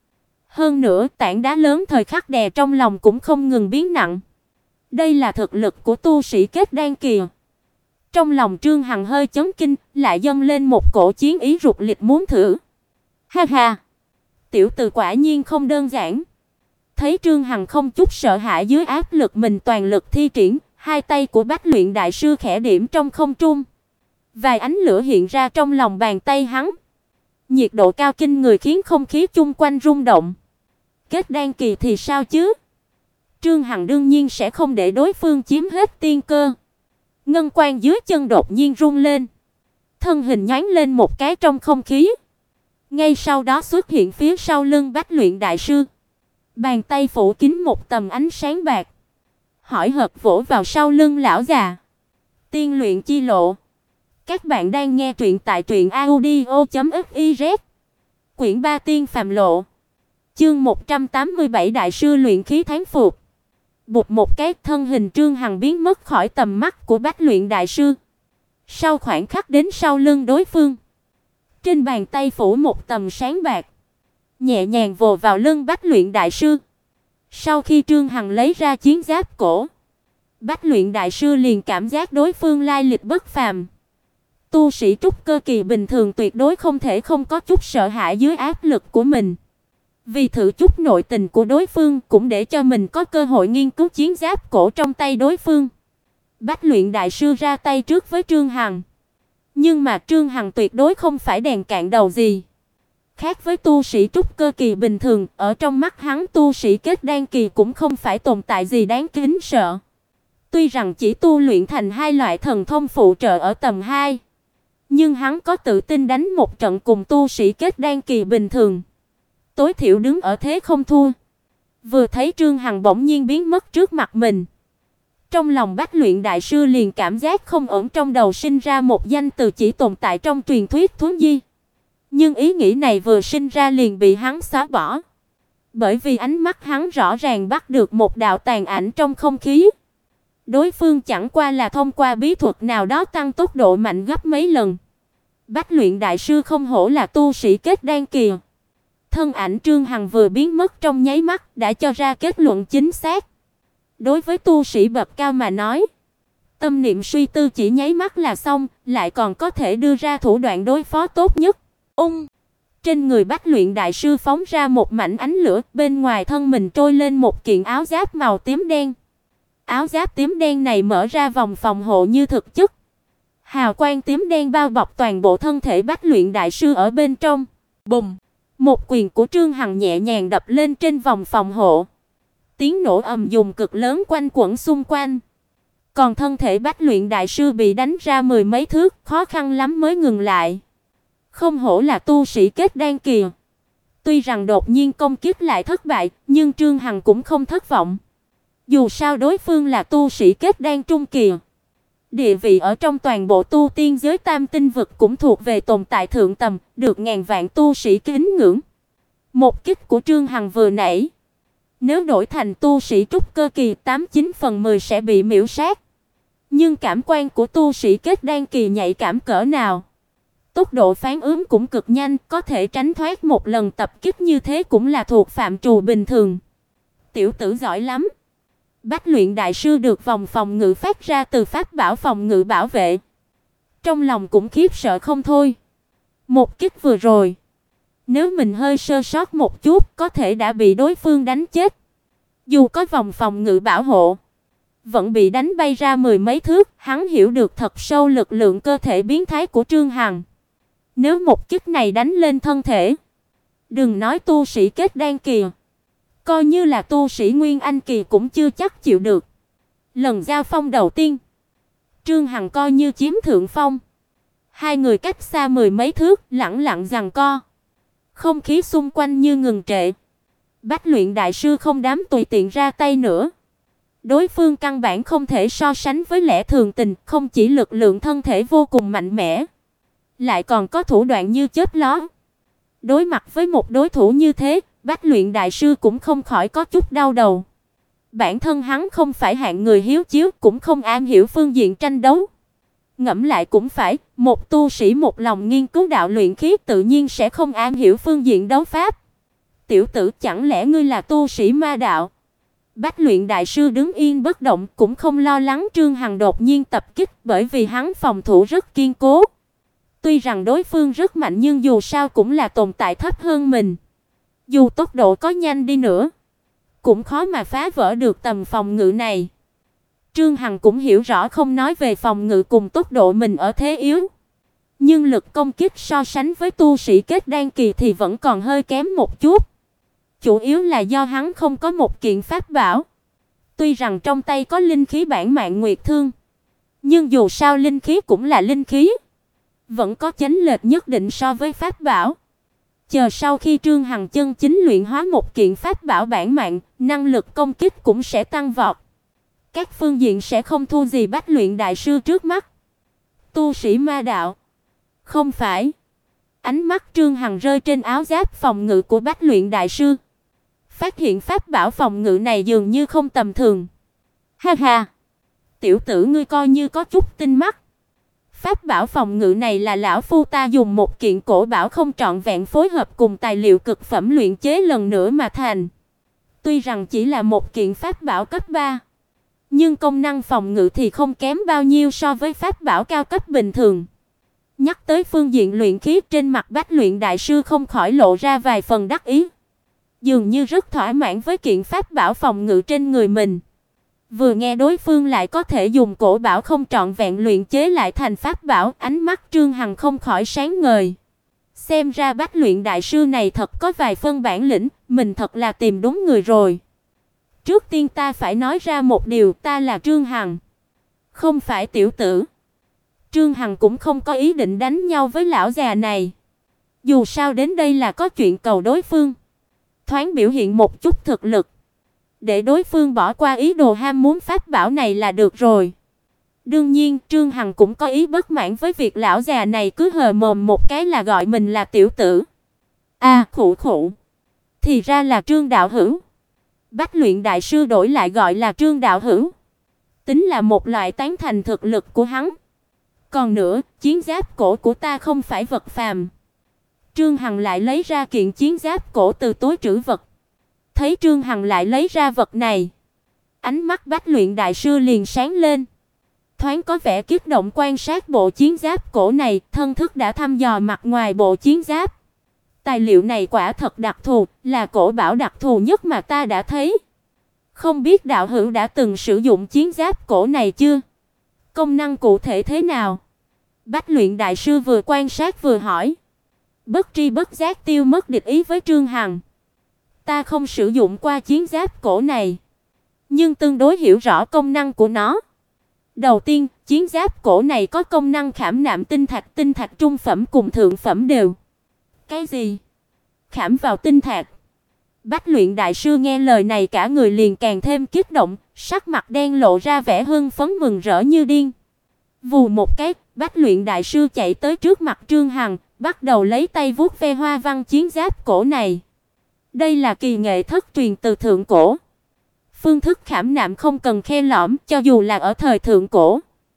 Hơn nữa, tảng đá lớn thời khắc đè trong lòng cũng không ngừng biến nặng. Đây là thực lực của tu sĩ kết đan kỳ. Trong lòng Trương Hằng hơi chấn kinh, lại dâng lên một cổ chiến ý rụt lịch muốn thử. Ha ha, tiểu tử quả nhiên không đơn giản. Thấy Trương Hằng không chút sợ hãi dưới áp lực mình toàn lực thi triển, hai tay của Bách Luyện đại sư khẽ điểm trong không trung. Vài ánh lửa hiện ra trong lòng bàn tay hắn. Nhiệt độ cao kinh người khiến không khí chung quanh rung động. Kết đan kỳ thì sao chứ? Trương Hằng đương nhiên sẽ không để đối phương chiếm hết tiên cơ. Ngân quang dưới chân đột nhiên rung lên. Thân hình nhoáng lên một cái trong không khí. Ngay sau đó xuất hiện phía sau lưng Bách Luyện đại sư. Bàn tay phủ kín một tầng ánh sáng bạc. Hỏi hợt vỗ vào sau lưng lão già. Tiên luyện chi lộ. Các bạn đang nghe truyện tại truyệnaudio.fiz. Quyển 3 Tiên phàm lộ. Chương 187 Đại sư luyện khí thán phục. Bụt một cái, thân hình Trương Hằng biến mất khỏi tầm mắt của Bách Luyện đại sư. Sau khoảng khắc đến sau lưng đối phương. Trên bàn tay phủ một tầng sáng bạc, nhẹ nhàng vồ vào lưng Bách Luyện đại sư. Sau khi Trương Hằng lấy ra chiến giáp cổ, Bách Luyện đại sư liền cảm giác đối phương lai lịch bất phàm. Tu sĩ trúc cơ kỳ bình thường tuyệt đối không thể không có chút sợ hãi dưới áp lực của mình. Vì thử chút nội tình của đối phương, cũng để cho mình có cơ hội nghiên cứu chiến giáp cổ trong tay đối phương. Bách Luyện đại sư ra tay trước với Trương Hằng. Nhưng mà Trương Hằng tuyệt đối không phải đèn cạn đầu gì. Khác với tu sĩ trúc cơ kỳ bình thường, ở trong mắt hắn tu sĩ kết đan kỳ cũng không phải tồn tại gì đáng kính sợ. Tuy rằng chỉ tu luyện thành hai loại thần thông phụ trợ ở tầm 2, nhưng hắn có tự tin đánh một trận cùng tu sĩ kết đan kỳ bình thường. Tối thiểu đứng ở thế không thua. Vừa thấy Trương Hằng bỗng nhiên biến mất trước mặt mình, trong lòng Bách Luyện đại sư liền cảm giác không ổn, trong đầu sinh ra một danh từ chỉ tồn tại trong truyền thuyết Thuấn Di. Nhưng ý nghĩ này vừa sinh ra liền bị hắn xóa bỏ. Bởi vì ánh mắt hắn rõ ràng bắt được một đạo tàn ảnh trong không khí. Đối phương chẳng qua là thông qua bí thuật nào đó tăng tốc độ mạnh gấp mấy lần. Bách Luyện đại sư không hổ là tu sĩ kết đan kỳ. Thân ảnh Trương Hằng vừa biến mất trong nháy mắt đã cho ra kết luận chính xác. Đối với tu sĩ bậc cao mà nói, tâm niệm suy tư chỉ nháy mắt là xong, lại còn có thể đưa ra thủ đoạn đối phó tốt nhất. Trên người Bách Luyện đại sư phóng ra một mảnh ánh lửa, bên ngoài thân mình trôi lên một kiện áo giáp màu tím đen. Áo giáp tím đen này mở ra vòng phòng hộ như thực chất. Hào quang tím đen bao bọc toàn bộ thân thể Bách Luyện đại sư ở bên trong. Bùng! Một quyền của Trương Hằng nhẹ nhàng đập lên trên vòng phòng hộ. Tiếng nổ ầm dùng cực lớn quanh quẩn xung quanh. Còn thân thể Bách Luyện đại sư bị đánh ra mười mấy thước, khó khăn lắm mới ngừng lại. Không hổ là tu sĩ kết đan kỳ. Tuy rằng đột nhiên công kích lại thất bại, nhưng Trương Hằng cũng không thất vọng. Dù sao đối phương là tu sĩ kết đan trung kỳ. Địa vị ở trong toàn bộ tu tiên giới tam tinh vực cũng thuộc về tồn tại thượng tầm, được ngàn vạn tu sĩ kính ngưỡng. Một kích của Trương Hằng vừa nãy, nếu đổi thành tu sĩ trúc cơ kỳ 89 phần 10 sẽ bị miểu sát. Nhưng cảm quan của tu sĩ kết đan kỳ nhạy cảm cỡ nào, tốc độ phản ứng cũng cực nhanh, có thể tránh thoát một lần tập kích như thế cũng là thuộc phạm trù bình thường. Tiểu tử giỏi lắm. Bách Luyện đại sư được vòng phòng ngự phát ra từ pháp bảo phòng ngự bảo vệ. Trong lòng cũng khiếp sợ không thôi. Một kích vừa rồi, nếu mình hơi sơ sót một chút, có thể đã bị đối phương đánh chết. Dù có vòng phòng ngự bảo hộ, vẫn bị đánh bay ra mười mấy thước. Hắn hiểu được thật sâu lực lượng cơ thể biến thái của Trương Hằng. Nếu một kích này đánh lên thân thể, đừng nói tu sĩ kết đan kỳ, coi như là tu sĩ nguyên anh kỳ cũng chưa chắc chịu được. Lần giao phong đầu tiên, Trương Hằng coi như chiếm thượng phong. Hai người cách xa mười mấy thước, lẳng lặng giằng co. Không khí xung quanh như ngừng trệ. Bách Luyện đại sư không dám tùy tiện ra tay nữa. Đối phương căn bản không thể so sánh với lẽ thường tình, không chỉ lực lượng thân thể vô cùng mạnh mẽ, lại còn có thủ đoạn như chớp lóe. Đối mặt với một đối thủ như thế, Bách Luyện đại sư cũng không khỏi có chút đau đầu. Bản thân hắn không phải hạng người hiếu chiến, cũng không am hiểu phương diện tranh đấu. Ngẫm lại cũng phải, một tu sĩ một lòng nghiên cứu đạo luyện khí tự nhiên sẽ không am hiểu phương diện đấu pháp. tiểu tử, chẳng lẽ ngươi là tu sĩ ma đạo? Bách luyện đại sư đứng yên bất động, cũng không lo lắng Trương Hằng đột nhiên tập kích, bởi vì hắn phòng thủ rất kiên cố. Tuy rằng đối phương rất mạnh nhưng dù sao cũng là tồn tại thấp hơn mình. Dù tốc độ có nhanh đi nữa, cũng khó mà phá vỡ được tầm phòng ngự này. Trương Hằng cũng hiểu rõ không nói về phòng ngự cùng tốc độ mình ở thế yếu, nhưng lực công kích so sánh với tu sĩ kết đan kỳ thì vẫn còn hơi kém một chút. Chủ yếu là do hắn không có một kiện pháp bảo. Tuy rằng trong tay có linh khí bản mạng nguyệt thương, nhưng dù sao linh khí cũng là linh khí, vẫn có chênh lệch nhất định so với pháp bảo. Chờ sau khi Trương Hằng chân chính luyện hóa một kiện pháp bảo bản mạng, năng lực công kích cũng sẽ tăng vọt. Các phương diện sẽ không thua gì Bách luyện đại sư trước mắt. Tu sĩ ma đạo? Không phải. Ánh mắt Trương Hằng rơi trên áo giáp phòng ngự của Bách luyện đại sư, phát hiện pháp bảo phòng ngự này dường như không tầm thường. Ha ha, tiểu tử ngươi coi như có chút tinh mắt. Pháp bảo phòng ngự này là lão phu ta dùng một kiện cổ bảo không trọn vẹn phối hợp cùng tài liệu cực phẩm luyện chế lần nữa mà thành. Tuy rằng chỉ là một kiện pháp bảo cấp 3, nhưng công năng phòng ngự thì không kém bao nhiêu so với pháp bảo cao cấp bình thường. Nhắc tới phương diện luyện khí, trên mặt Bách luyện đại sư không khỏi lộ ra vài phần đắc ý. Dường như rất thỏa mãn với kiện pháp bảo phòng ngự trên người mình. Vừa nghe đối phương lại có thể dùng cổ bảo không trọn vẹn luyện chế lại thành pháp bảo, ánh mắt Trương Hằng không khỏi sáng ngời. Xem ra Bách luyện đại sư này thật có vài phân bản lĩnh, mình thật là tìm đúng người rồi. Trước tiên ta phải nói ra một điều, ta là Trương Hằng, không phải tiểu tử. Trương Hằng cũng không có ý định đánh nhau với lão già này. Dù sao đến đây là có chuyện cầu đối phương thoáng biểu hiện một chút thực lực, để đối phương bỏ qua ý đồ ham muốn pháp bảo này là được rồi. Đương nhiên, Trương Hằng cũng có ý bất mãn với việc lão già này cứ hờ mồm một cái là gọi mình là tiểu tử. Khụ khụ. Thì ra là Trương đạo hữu. Bách luyện đại sư đổi lại gọi là Trương đạo hữu, tính là một loại tán thành thực lực của hắn. Còn nữa, chiến giáp cổ của ta không phải vật phàm. Trương Hằng lại lấy ra kiện chiến giáp cổ từ túi trữ vật. Thấy Trương Hằng lại lấy ra vật này, ánh mắt Bách luyện đại sư liền sáng lên. Thoáng có vẻ kích động quan sát bộ chiến giáp cổ này, thân thức đã thăm dò mặt ngoài bộ chiến giáp. Tài liệu này quả thật đặc thù, là cổ bảo đặc thù nhất mà ta đã thấy. Không biết đạo hữu đã từng sử dụng chiến giáp cổ này chưa? Công năng cụ thể thế nào? Bách luyện đại sư vừa quan sát vừa hỏi. Bất tri bất giác tiêu mất địch ý với Trương Hằng. Ta không sử dụng qua chiến giáp cổ này, nhưng tương đối hiểu rõ công năng của nó. Đầu tiên, chiến giáp cổ này có công năng khảm nạm tinh thạch trung phẩm cùng thượng phẩm đều. Cái gì? Khảm vào tinh thạch? Bách luyện đại sư nghe lời này cả người liền càng thêm kích động, sắc mặt đen lộ ra vẻ hưng phấn mừng rỡ như điên. Vù một cái, Bách luyện đại sư chạy tới trước mặt Trương Hằng, bắt đầu lấy tay vuốt ve hoa văn chiến giáp cổ này. Đây là kỳ nghệ thất truyền từ thượng cổ. Phương thức khảm nạm không cần khe lõm, cho dù là ở thời thượng cổ,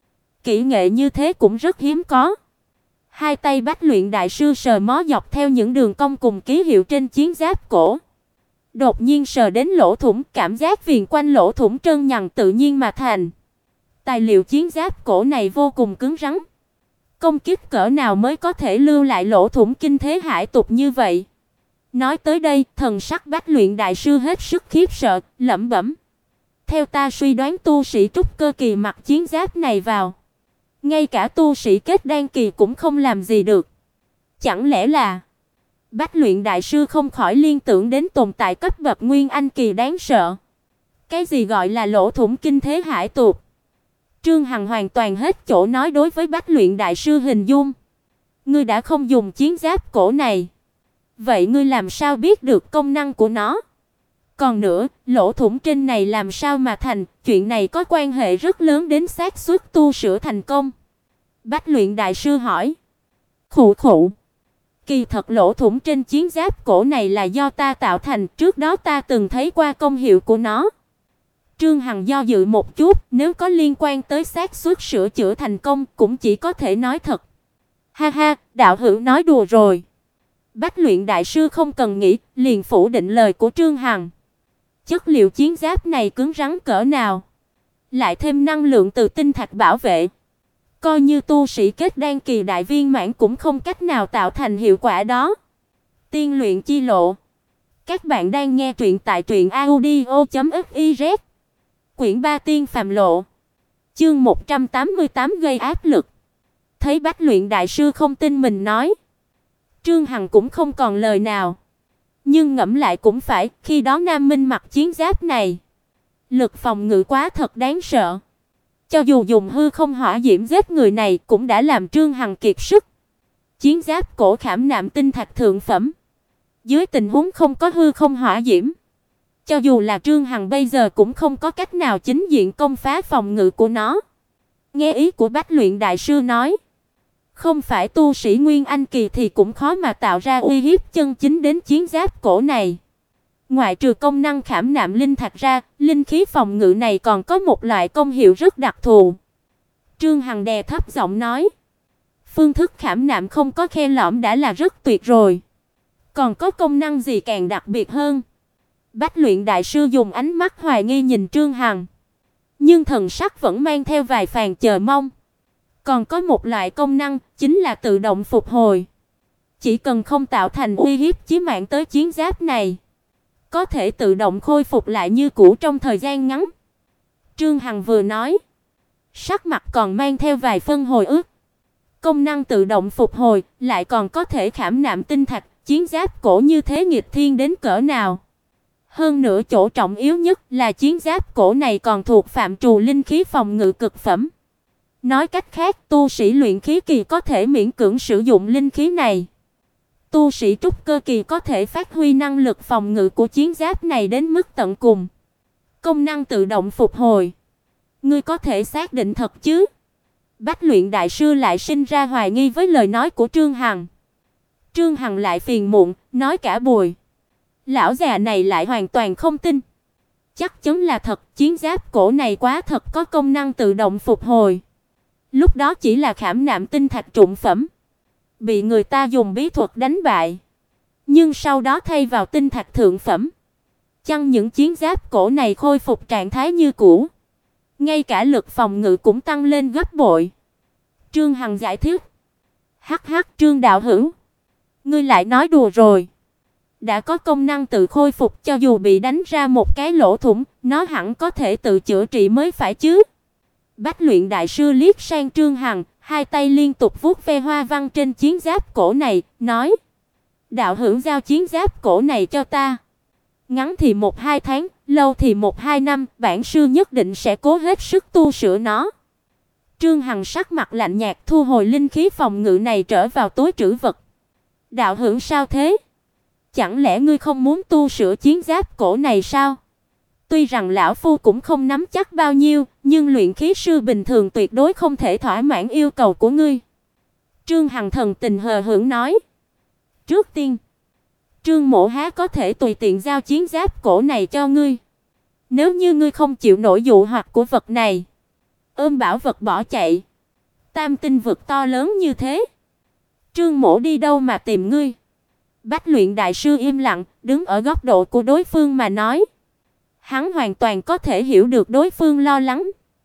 kỹ nghệ như thế cũng rất hiếm có. Hai tay Bách luyện đại sư sờ mó dọc theo những đường cong cùng ký hiệu trên chiến giáp cổ. Đột nhiên sờ đến lỗ thủng, cảm giác viền quanh lỗ thủng trơn nhẵn tự nhiên mà thành. Tài liệu chiến giáp cổ này vô cùng cứng rắn. Công kích cỡ nào mới có thể lưu lại lỗ thủng kinh thế hải tục như vậy? Nói tới đây, thần sắc Bách luyện đại sư hết sức khiếp sợ, lẩm bẩm. Theo ta suy đoán, tu sĩ trúc cơ kỳ mặc chiến giáp này vào, ngay cả tu sĩ kết đan kỳ cũng không làm gì được. Chẳng lẽ là... Bách luyện đại sư không khỏi liên tưởng đến tồn tại cấp bậc nguyên anh kỳ đáng sợ. Cái gì gọi là lỗ thủng kinh thế hải tục? Trương Hằng hoàn toàn hết chỗ nói đối với Bách luyện đại sư hình dung. Ngươi đã không dùng chiến giáp cổ này, vậy ngươi làm sao biết được công năng của nó? Còn nữa, lỗ thủng trên này làm sao mà thành, chuyện này có quan hệ rất lớn đến xác suất tu sửa thành công. Bách luyện đại sư hỏi. Khụ khụ. Kỳ thật lỗ thủng trên chiến giáp cổ này là do ta tạo thành, trước đó ta từng thấy qua công hiệu của nó. Trương Hằng do dự một chút, nếu có liên quan tới xác suất sửa chữa thành công cũng chỉ có thể nói thật. Ha ha, đạo hữu nói đùa rồi. Bách luyện đại sư không cần nghĩ, liền phủ định lời của Trương Hằng. Chất liệu chiến giáp này cứng rắn cỡ nào, lại thêm năng lượng từ tinh thạch bảo vệ, coi như tu sĩ kết đan kỳ đại viên mãn cũng không cách nào tạo thành hiệu quả đó. Tiên luyện chi lộ. Các bạn đang nghe truyện tại truyệnaudio.fiz. Quyển 3 Tiên phàm lộ. Chương 188 gây áp lực. Thấy Bách luyện đại sư không tin mình nói, Trương Hằng cũng không còn lời nào. Nhưng ngẫm lại cũng phải, khi đó Nam Minh mặc chiến giáp này, lực phòng ngự quá thật đáng sợ. Cho dù dùng hư không hỏa diễm giết người này cũng đã làm Trương Hằng kiệt sức. Chiến giáp cổ khảm nạm tinh thạch thượng phẩm, dưới tình huống không có hư không hỏa diễm, cho dù là Trương Hằng bây giờ cũng không có cách nào chính diện công phá phòng ngự của nó. Nghe ý của Bách luyện đại sư nói, không phải tu sĩ Nguyên Anh kỳ thì cũng khó mà tạo ra uy hiếp chân chính đến chiến giáp cổ này. Ngoại trừ công năng khảm nạm linh thạch ra, linh khí phòng ngự này còn có một loại công hiệu rất đặc thù. Trương Hằng đè thấp giọng nói, phương thức khảm nạm không có khe lõm đã là rất tuyệt rồi. Còn có công năng gì càng đặc biệt hơn? Bách luyện đại sư dùng ánh mắt hoài nghi nhìn Trương Hằng, nhưng thần sắc vẫn mang theo vài phần chờ mong. Còn có một loại công năng, chính là tự động phục hồi. Chỉ cần không tạo thành uy hiếp chí mạng tới chiến giáp này, có thể tự động khôi phục lại như cũ trong thời gian ngắn. Trương Hằng vừa nói, sắc mặt còn mang theo vài phân hồi ức. Công năng tự động phục hồi, lại còn có thể khảm nạm tinh thạch, chiến giáp cổ như thế nghịch thiên đến cỡ nào. Hơn nữa chỗ trọng yếu nhất là chiến giáp cổ này còn thuộc phạm trù linh khí phòng ngự cực phẩm. Nói cách khác, tu sĩ luyện khí kỳ có thể miễn cưỡng sử dụng linh khí này. Tu sĩ trúc cơ kỳ có thể phát huy năng lực phòng ngự của chiến giáp này đến mức tận cùng. Công năng tự động phục hồi, ngươi có thể xác định thật chứ? Bách luyện đại sư lại sinh ra hoài nghi với lời nói của Trương Hằng. Trương Hằng lại phiền muộn, nói cả buổi. Lão già này lại hoàn toàn không tin. Chắc chắn là thật, chiến giáp cổ này quá thật có công năng tự động phục hồi. Lúc đó chỉ là khảm nạm tinh thạch trụng phẩm, bị người ta dùng bí thuật đánh bại, nhưng sau đó thay vào tinh thạch thượng phẩm. Chăng những chiến giáp cổ này khôi phục trạng thái như cũ, ngay cả lực phòng ngự cũng tăng lên gấp bội. Trương Hằng giải thích. Hắc hắc, Trương đạo hữu, ngươi lại nói đùa rồi. Đã có công năng tự khôi phục, cho dù bị đánh ra một cái lỗ thủng, nó hẳn có thể tự chữa trị mới phải chứ. Bách luyện đại sư liếc sang Trương Hằng, hai tay liên tục vuốt ve hoa văn trên chiến giáp cổ này, nói: "Đạo hữu giao chiến giáp cổ này cho ta. Ngắn thì 1-2 tháng, lâu thì 1-2 năm, bản sư nhất định sẽ cố hết sức tu sửa nó." Trương Hằng sắc mặt lạnh nhạt thu hồi linh khí phòng ngự này trở vào túi trữ vật. "Đạo hữu sao thế? Chẳng lẽ ngươi không muốn tu sửa chiến giáp cổ này sao?" Tuy rằng lão phu cũng không nắm chắc bao nhiêu, nhưng luyện khí sư bình thường tuyệt đối không thể thỏa mãn yêu cầu của ngươi. Trương Hằng thần tình hờ hững nói. Trước tiên, Trương mỗ há có thể tùy tiện giao chiến giáp cổ này cho ngươi. Nếu như ngươi không chịu nổi dụ hoặc của vật này, ôm bảo vật bỏ chạy, tam tinh vực to lớn như thế, Trương mỗ đi đâu mà tìm ngươi? Bách luyện đại sư im lặng, đứng ở góc độ của đối phương mà nói. Hắn hoàn toàn có thể hiểu được đối phương lo lắng.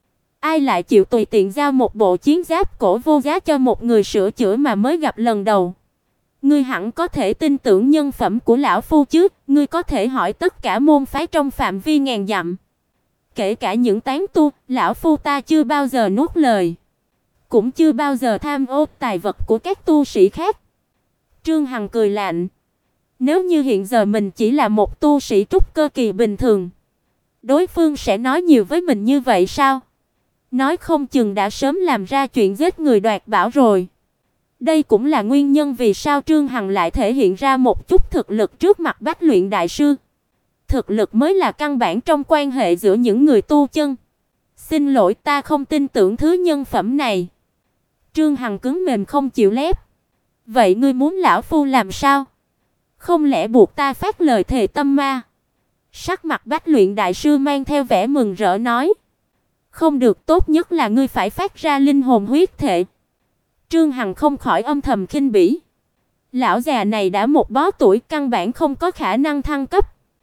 Ai lại chịu tùy tiện giao một bộ chiến giáp cổ vô giá cho một người sửa chữa mà mới gặp lần đầu? Ngươi hẳn có thể tin tưởng nhân phẩm của lão phu chứ? Ngươi có thể hỏi tất cả môn phái trong phạm vi ngàn dặm, kể cả những tán tu, lão phu ta chưa bao giờ nuốt lời, cũng chưa bao giờ tham ô tài vật của các tu sĩ khác. Trương Hằng cười lạnh. Nếu như hiện giờ mình chỉ là một tu sĩ trúc cơ kỳ bình thường, đối phương sẽ nói nhiều với mình như vậy sao? Nói không chừng đã sớm làm ra chuyện giết người đoạt bảo rồi. Đây cũng là nguyên nhân vì sao Trương Hằng lại thể hiện ra một chút thực lực trước mặt Bách luyện đại sư. Thực lực mới là căn bản trong quan hệ giữa những người tu chân. Xin lỗi, ta không tin tưởng thứ nhân phẩm này. Trương Hằng cứng mềm không chịu lép. Vậy ngươi muốn lão phu làm sao? Không lẽ buộc ta phát lời thề tâm ma? Sắc mặt Bách luyện đại sư mang theo vẻ mừng rỡ nói. Không được, tốt nhất là ngươi phải phát ra linh hồn huyết thể. Trương Hằng không khỏi âm thầm khinh bỉ. Lão già này đã một bó tuổi, căn bản không có khả năng thăng cấp.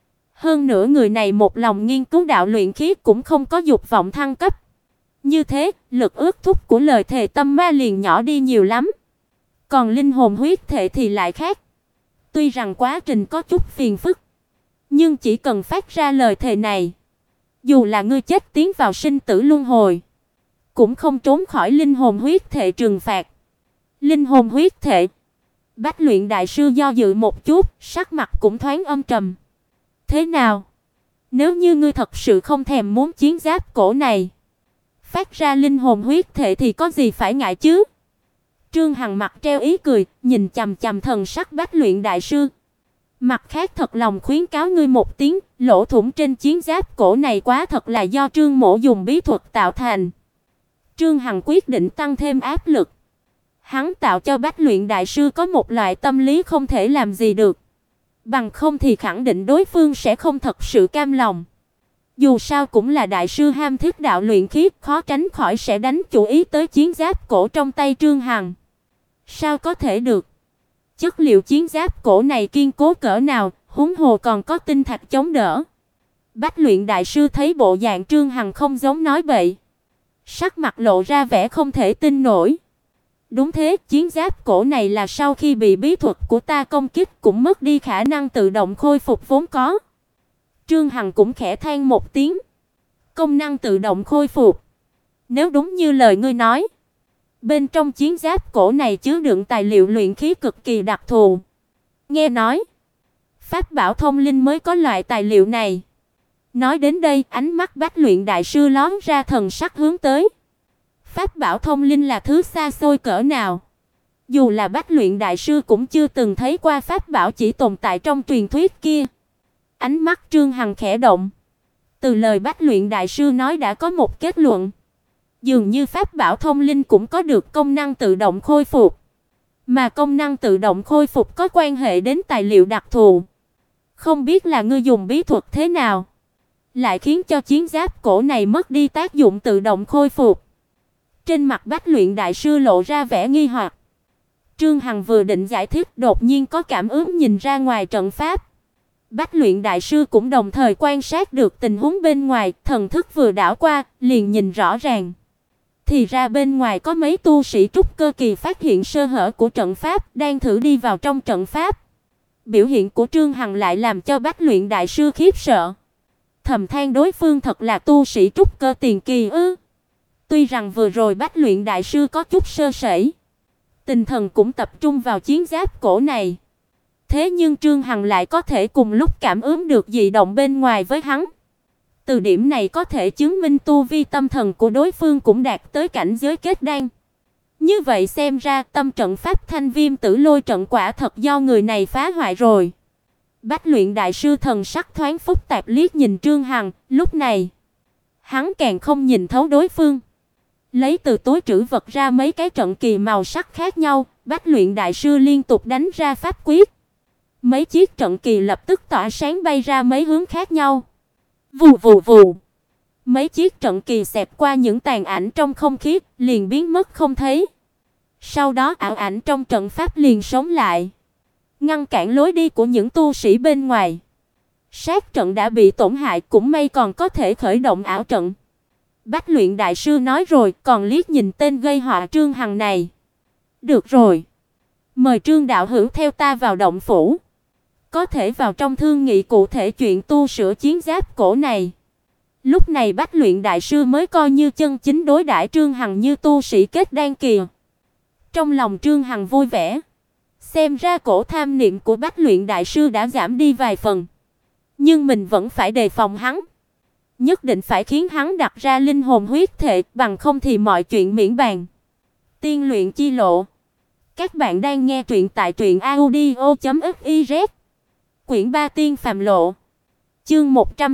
Hơn nữa người này một lòng nghiên cứu đạo luyện khí, cũng không có dục vọng thăng cấp. Như thế, lực ước thúc của lời thề tâm ma liền nhỏ đi nhiều lắm. Còn linh hồn huyết thể thì lại khác. Tuy rằng quá trình có chút phiền phức, nhưng chỉ cần phát ra lời thề này, dù là ngươi chết tiến vào sinh tử luân hồi, cũng không trốn khỏi linh hồn huyết thể trừng phạt. Linh hồn huyết thể. Bách luyện đại sư do dự một chút, sắc mặt cũng thoáng âm trầm. Thế nào? Nếu như ngươi thật sự không thèm muốn chiến giáp cổ này, phát ra linh hồn huyết thể thì có gì phải ngại chứ? Trương Hằng mặt treo ý cười, nhìn chằm chằm thần sắc Bách luyện đại sư. Mặt khác thật lòng khuyến cáo ngươi một tiếng, lỗ thủng trên chiến giáp cổ này quá thật là do Trương Mỗ dùng bí thuật tạo thành. Trương Hằng quyết định tăng thêm áp lực. Hắn tạo cho Bách luyện đại sư có một loại tâm lý không thể làm gì được. Bằng không thì khẳng định đối phương sẽ không thật sự cam lòng. Dù sao cũng là đại sư ham thích đạo luyện khí, khó tránh khỏi sẽ đánh chủ ý tới chiến giáp cổ trong tay Trương Hằng. Sao có thể được? Chất liệu chiến giáp cổ này kiên cố cỡ nào, huống hồ còn có tinh thạch chống đỡ. Bách luyện đại sư thấy bộ dạng Trương Hằng không giống nói bậy, sắc mặt lộ ra vẻ không thể tin nổi. Đúng thế, chiến giáp cổ này là sau khi bị bí thuật của ta công kích cũng mất đi khả năng tự động khôi phục vốn có. Trương Hằng cũng khẽ than một tiếng. Công năng tự động khôi phục. Nếu đúng như lời ngươi nói, bên trong chiến giáp cổ này chứa đựng tài liệu luyện khí cực kỳ đặc thù. Nghe nói, pháp bảo thông linh mới có loại tài liệu này. Nói đến đây, ánh mắt Bách luyện đại sư lóe ra thần sắc hướng tới. Pháp bảo thông linh là thứ xa xôi cỡ nào? Dù là Bách luyện đại sư cũng chưa từng thấy qua pháp bảo chỉ tồn tại trong truyền thuyết kia. Ánh mắt Trương Hằng khẽ động. Từ lời Bách luyện đại sư nói đã có một kết luận. Dường như pháp bảo thông linh cũng có được công năng tự động khôi phục. Mà công năng tự động khôi phục có quan hệ đến tài liệu đặc thù. Không biết là ngươi dùng bí thuật thế nào, lại khiến cho chiến giáp cổ này mất đi tác dụng tự động khôi phục. Trên mặt Bách luyện đại sư lộ ra vẻ nghi hoặc. Trương Hằng vừa định giải thích, đột nhiên có cảm ứng nhìn ra ngoài trận pháp. Bách luyện đại sư cũng đồng thời quan sát được tình huống bên ngoài, thần thức vừa đảo qua, liền nhìn rõ ràng. Thì ra bên ngoài có mấy tu sĩ trúc cơ kỳ phát hiện sơ hở của trận pháp, đang thử đi vào trong trận pháp. Biểu hiện của Trương Hằng lại làm cho Bách luyện đại sư khiếp sợ. Thầm than đối phương thật là tu sĩ trúc cơ tiền kỳ ư? Tuy rằng vừa rồi Bách luyện đại sư có chút sơ sẩy, tinh thần cũng tập trung vào chiến giáp cổ này. Thế nhưng Trương Hằng lại có thể cùng lúc cảm ứng được dị động bên ngoài với hắn. Từ điểm này có thể chứng minh tu vi tâm thần của đối phương cũng đạt tới cảnh giới kết đan. Như vậy xem ra tâm trận pháp Thanh Viêm Tử Lôi trận quả thật do người này phá hoại rồi. Bách luyện đại sư thần sắc thoáng phức tạp liếc nhìn Trương Hằng, lúc này hắn càng không nhìn thấu đối phương. Lấy từ túi trữ vật ra mấy cái trận kỳ màu sắc khác nhau, Bách luyện đại sư liên tục đánh ra pháp quyết. Mấy chiếc trận kỳ lập tức tỏa sáng bay ra mấy hướng khác nhau. Vù vù vù. Mấy chiếc trận kỳ xẹt qua những tàn ảnh trong không khí, liền biến mất không thấy. Sau đó ảo ảnh trong trận pháp liền sống lại, ngăn cản lối đi của những tu sĩ bên ngoài. Sát trận đã bị tổn hại, cũng may còn có thể khởi động ảo trận. Bách luyện đại sư nói rồi, còn liếc nhìn tên gây họa Trương Hằng này. Được rồi, mời Trương đạo hữu theo ta vào động phủ. Có thể vào trong thương nghị cụ thể chuyện tu sửa chiến giáp cổ này. Lúc này Bách luyện đại sư mới coi như chân chính đối đãi Trương Hằng như tu sĩ kết đan kỳ. Trong lòng Trương Hằng vui vẻ. Xem ra cổ tham niệm của Bách luyện đại sư đã giảm đi vài phần. Nhưng mình vẫn phải đề phòng hắn. Nhất định phải khiến hắn đặt ra linh hồn huyết thể, bằng không thì mọi chuyện miễn bàn. Tiên luyện chi lộ. Các bạn đang nghe truyện tại truyệnaudio.fiz. Quyển 3 Tiên phàm lộ. Chương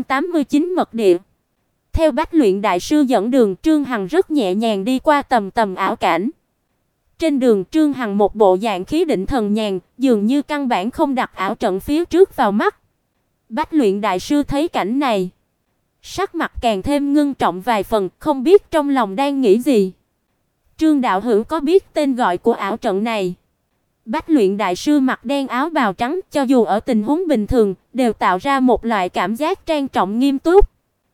189 mật địa. Theo Bách luyện đại sư dẫn đường, Trương Hằng rất nhẹ nhàng đi qua tầm tầm ảo cảnh. Trên đường Trương Hằng một bộ dạng khí định thần nhàn, dường như căn bản không đặt ảo trận phía trước vào mắt. Bách luyện đại sư thấy cảnh này, sắc mặt càng thêm ngưng trọng vài phần, không biết trong lòng đang nghĩ gì. Trương đạo hữu có biết tên gọi của ảo trận này? Bách luyện đại sư mặc đen áo bào trắng, cho dù ở tình huống bình thường, đều tạo ra một loại cảm giác trang trọng nghiêm túc.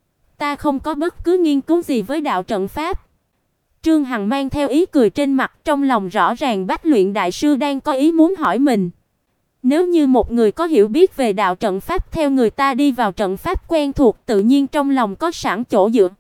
Ta không có bất cứ nghiên cứu gì với đạo trận pháp. Trương Hằng mang theo ý cười trên mặt, trong lòng rõ ràng Bách luyện đại sư đang có ý muốn hỏi mình. Nếu như một người có hiểu biết về đạo trận pháp theo người ta đi vào trận pháp quen thuộc, tự nhiên trong lòng có sẵn chỗ dựa,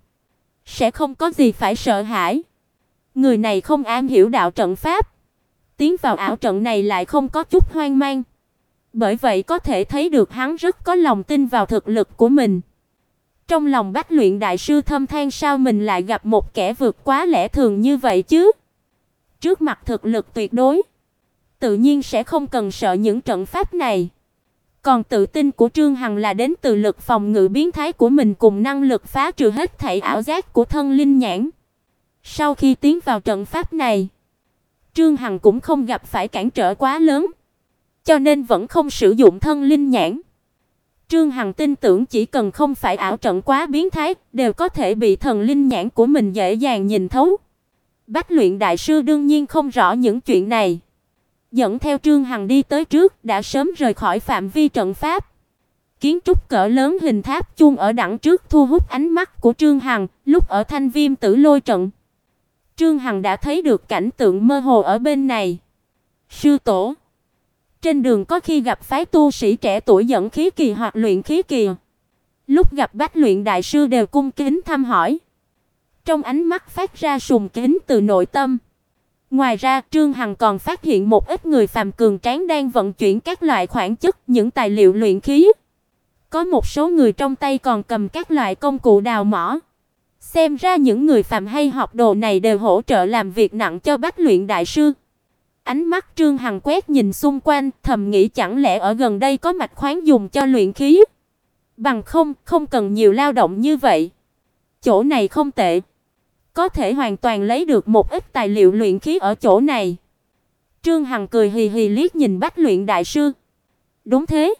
sẽ không có gì phải sợ hãi. Người này không am hiểu đạo trận pháp, tiến vào ảo trận này lại không có chút hoang mang. Bởi vậy có thể thấy được hắn rất có lòng tin vào thực lực của mình. Trong lòng Bách luyện đại sư thầm than sao mình lại gặp một kẻ vượt quá lẽ thường như vậy chứ. Trước mặt thực lực tuyệt đối, tự nhiên sẽ không cần sợ những trận pháp này. Còn tự tin của Trương Hằng là đến từ lực phòng ngự biến thái của mình cùng năng lực phá trừ hết thảy ảo giác của thân linh nhãn. Sau khi tiến vào trận pháp này, Trương Hằng cũng không gặp phải cản trở quá lớn, cho nên vẫn không sử dụng thân linh nhãn. Trương Hằng tin tưởng chỉ cần không phải ảo trận quá biến thái, đều có thể bị thần linh nhãn của mình dễ dàng nhìn thấu. Bách luyện đại sư đương nhiên không rõ những chuyện này, dẫn theo Trương Hằng đi tới trước, đã sớm rời khỏi phạm vi trận pháp. Kiến trúc cỡ lớn hình tháp chuông ở đằng trước thu hút ánh mắt của Trương Hằng, lúc ở Thanh Viêm Tử Lôi trận, Trương Hằng đã thấy được cảnh tượng mơ hồ ở bên này. Sư tổ, trên đường có khi gặp phái tu sĩ trẻ tuổi dẫn khí kỳ hoặc luyện khí kỳ, lúc gặp Bách luyện đại sư đều cung kính thăm hỏi, trong ánh mắt phát ra sùng kính từ nội tâm. Ngoài ra, Trương Hằng còn phát hiện một ít người phàm cường tráng đang vận chuyển các loại khoáng chất, những tài liệu luyện khí. Có một số người trong tay còn cầm các loại công cụ đào mỏ. Xem ra những người phàm hay học đồ này đều hỗ trợ làm việc nặng cho Bách luyện đại sư. Ánh mắt Trương Hằng quét nhìn xung quanh, thầm nghĩ chẳng lẽ ở gần đây có mạch khoáng dùng cho luyện khí. Bằng không cần nhiều lao động như vậy. Chỗ này không tệ, có thể hoàn toàn lấy được một ít tài liệu luyện khí ở chỗ này. Trương Hằng cười hì hì liếc nhìn Bách luyện đại sư. Đúng thế,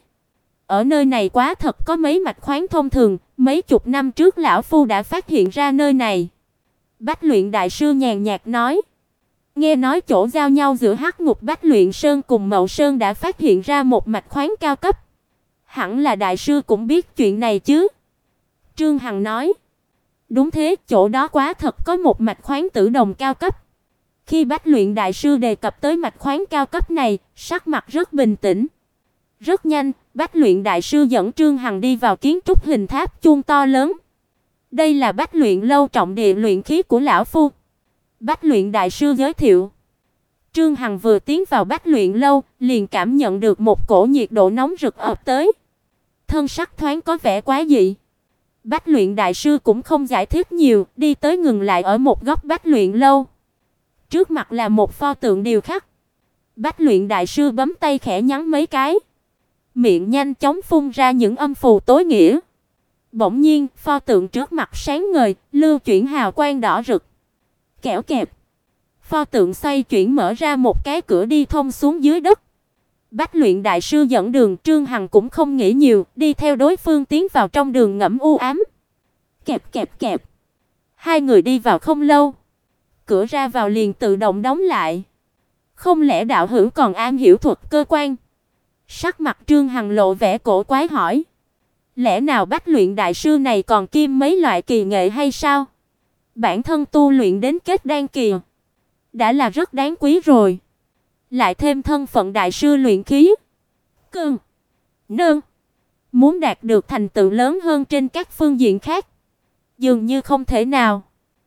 ở nơi này quá thật có mấy mạch khoáng thông thường, mấy chục năm trước lão phu đã phát hiện ra nơi này. Bách luyện đại sư nhàn nhạt nói. Nghe nói chỗ giao nhau giữa Hắc Ngục Bách luyện sơn cùng Mậu Sơn đã phát hiện ra một mạch khoáng cao cấp. Hẳn là đại sư cũng biết chuyện này chứ? Trương Hằng nói. Đúng thế, chỗ đó quá thật có một mạch khoáng tử đồng cao cấp. Khi Bách luyện đại sư đề cập tới mạch khoáng cao cấp này, sắc mặt rất bình tĩnh. Rất nhanh, Bách luyện đại sư dẫn Trương Hằng đi vào kiến trúc hình tháp chuông to lớn. Đây là Bách luyện lâu trọng địa luyện khí của lão phu. Bách luyện đại sư giới thiệu. Trương Hằng vừa tiến vào Bách luyện lâu, liền cảm nhận được một cổ nhiệt độ nóng rực ập tới. Thân sắc thoáng có vẻ quái dị. Bách luyện đại sư cũng không giải thích nhiều, đi tới ngừng lại ở một góc Bách luyện lâu. Trước mặt là một pho tượng điêu khắc. Bách luyện đại sư bấm tay khẽ nhắn mấy cái, miệng nhanh chóng phun ra những âm phù tối nghĩa. Bỗng nhiên, pho tượng trước mặt sáng ngời, lưu chuyển hào quang đỏ rực. Kẽo kẹp, pho tượng xoay chuyển mở ra một cái cửa đi thông xuống dưới đất. Bách luyện đại sư dẫn đường, Trương Hằng cũng không nghĩ nhiều, đi theo đối phương tiến vào trong đường ngẫm u ám. Kẹp kẹp kẹp. Hai người đi vào không lâu, cửa ra vào liền tự động đóng lại. Không lẽ đạo hữu còn am hiểu thuật cơ quan? Sắc mặt Trương Hằng lộ vẻ cổ quái hỏi. Lẽ nào Bách luyện đại sư này còn kiêm mấy loại kỳ nghệ hay sao? Bản thân tu luyện đến kết đan kỳ đã là rất đáng quý rồi, lại thêm thân phận đại sư luyện khí. Cương, nương, muốn đạt được thành tựu lớn hơn trên các phương diện khác, dường như không thể nào.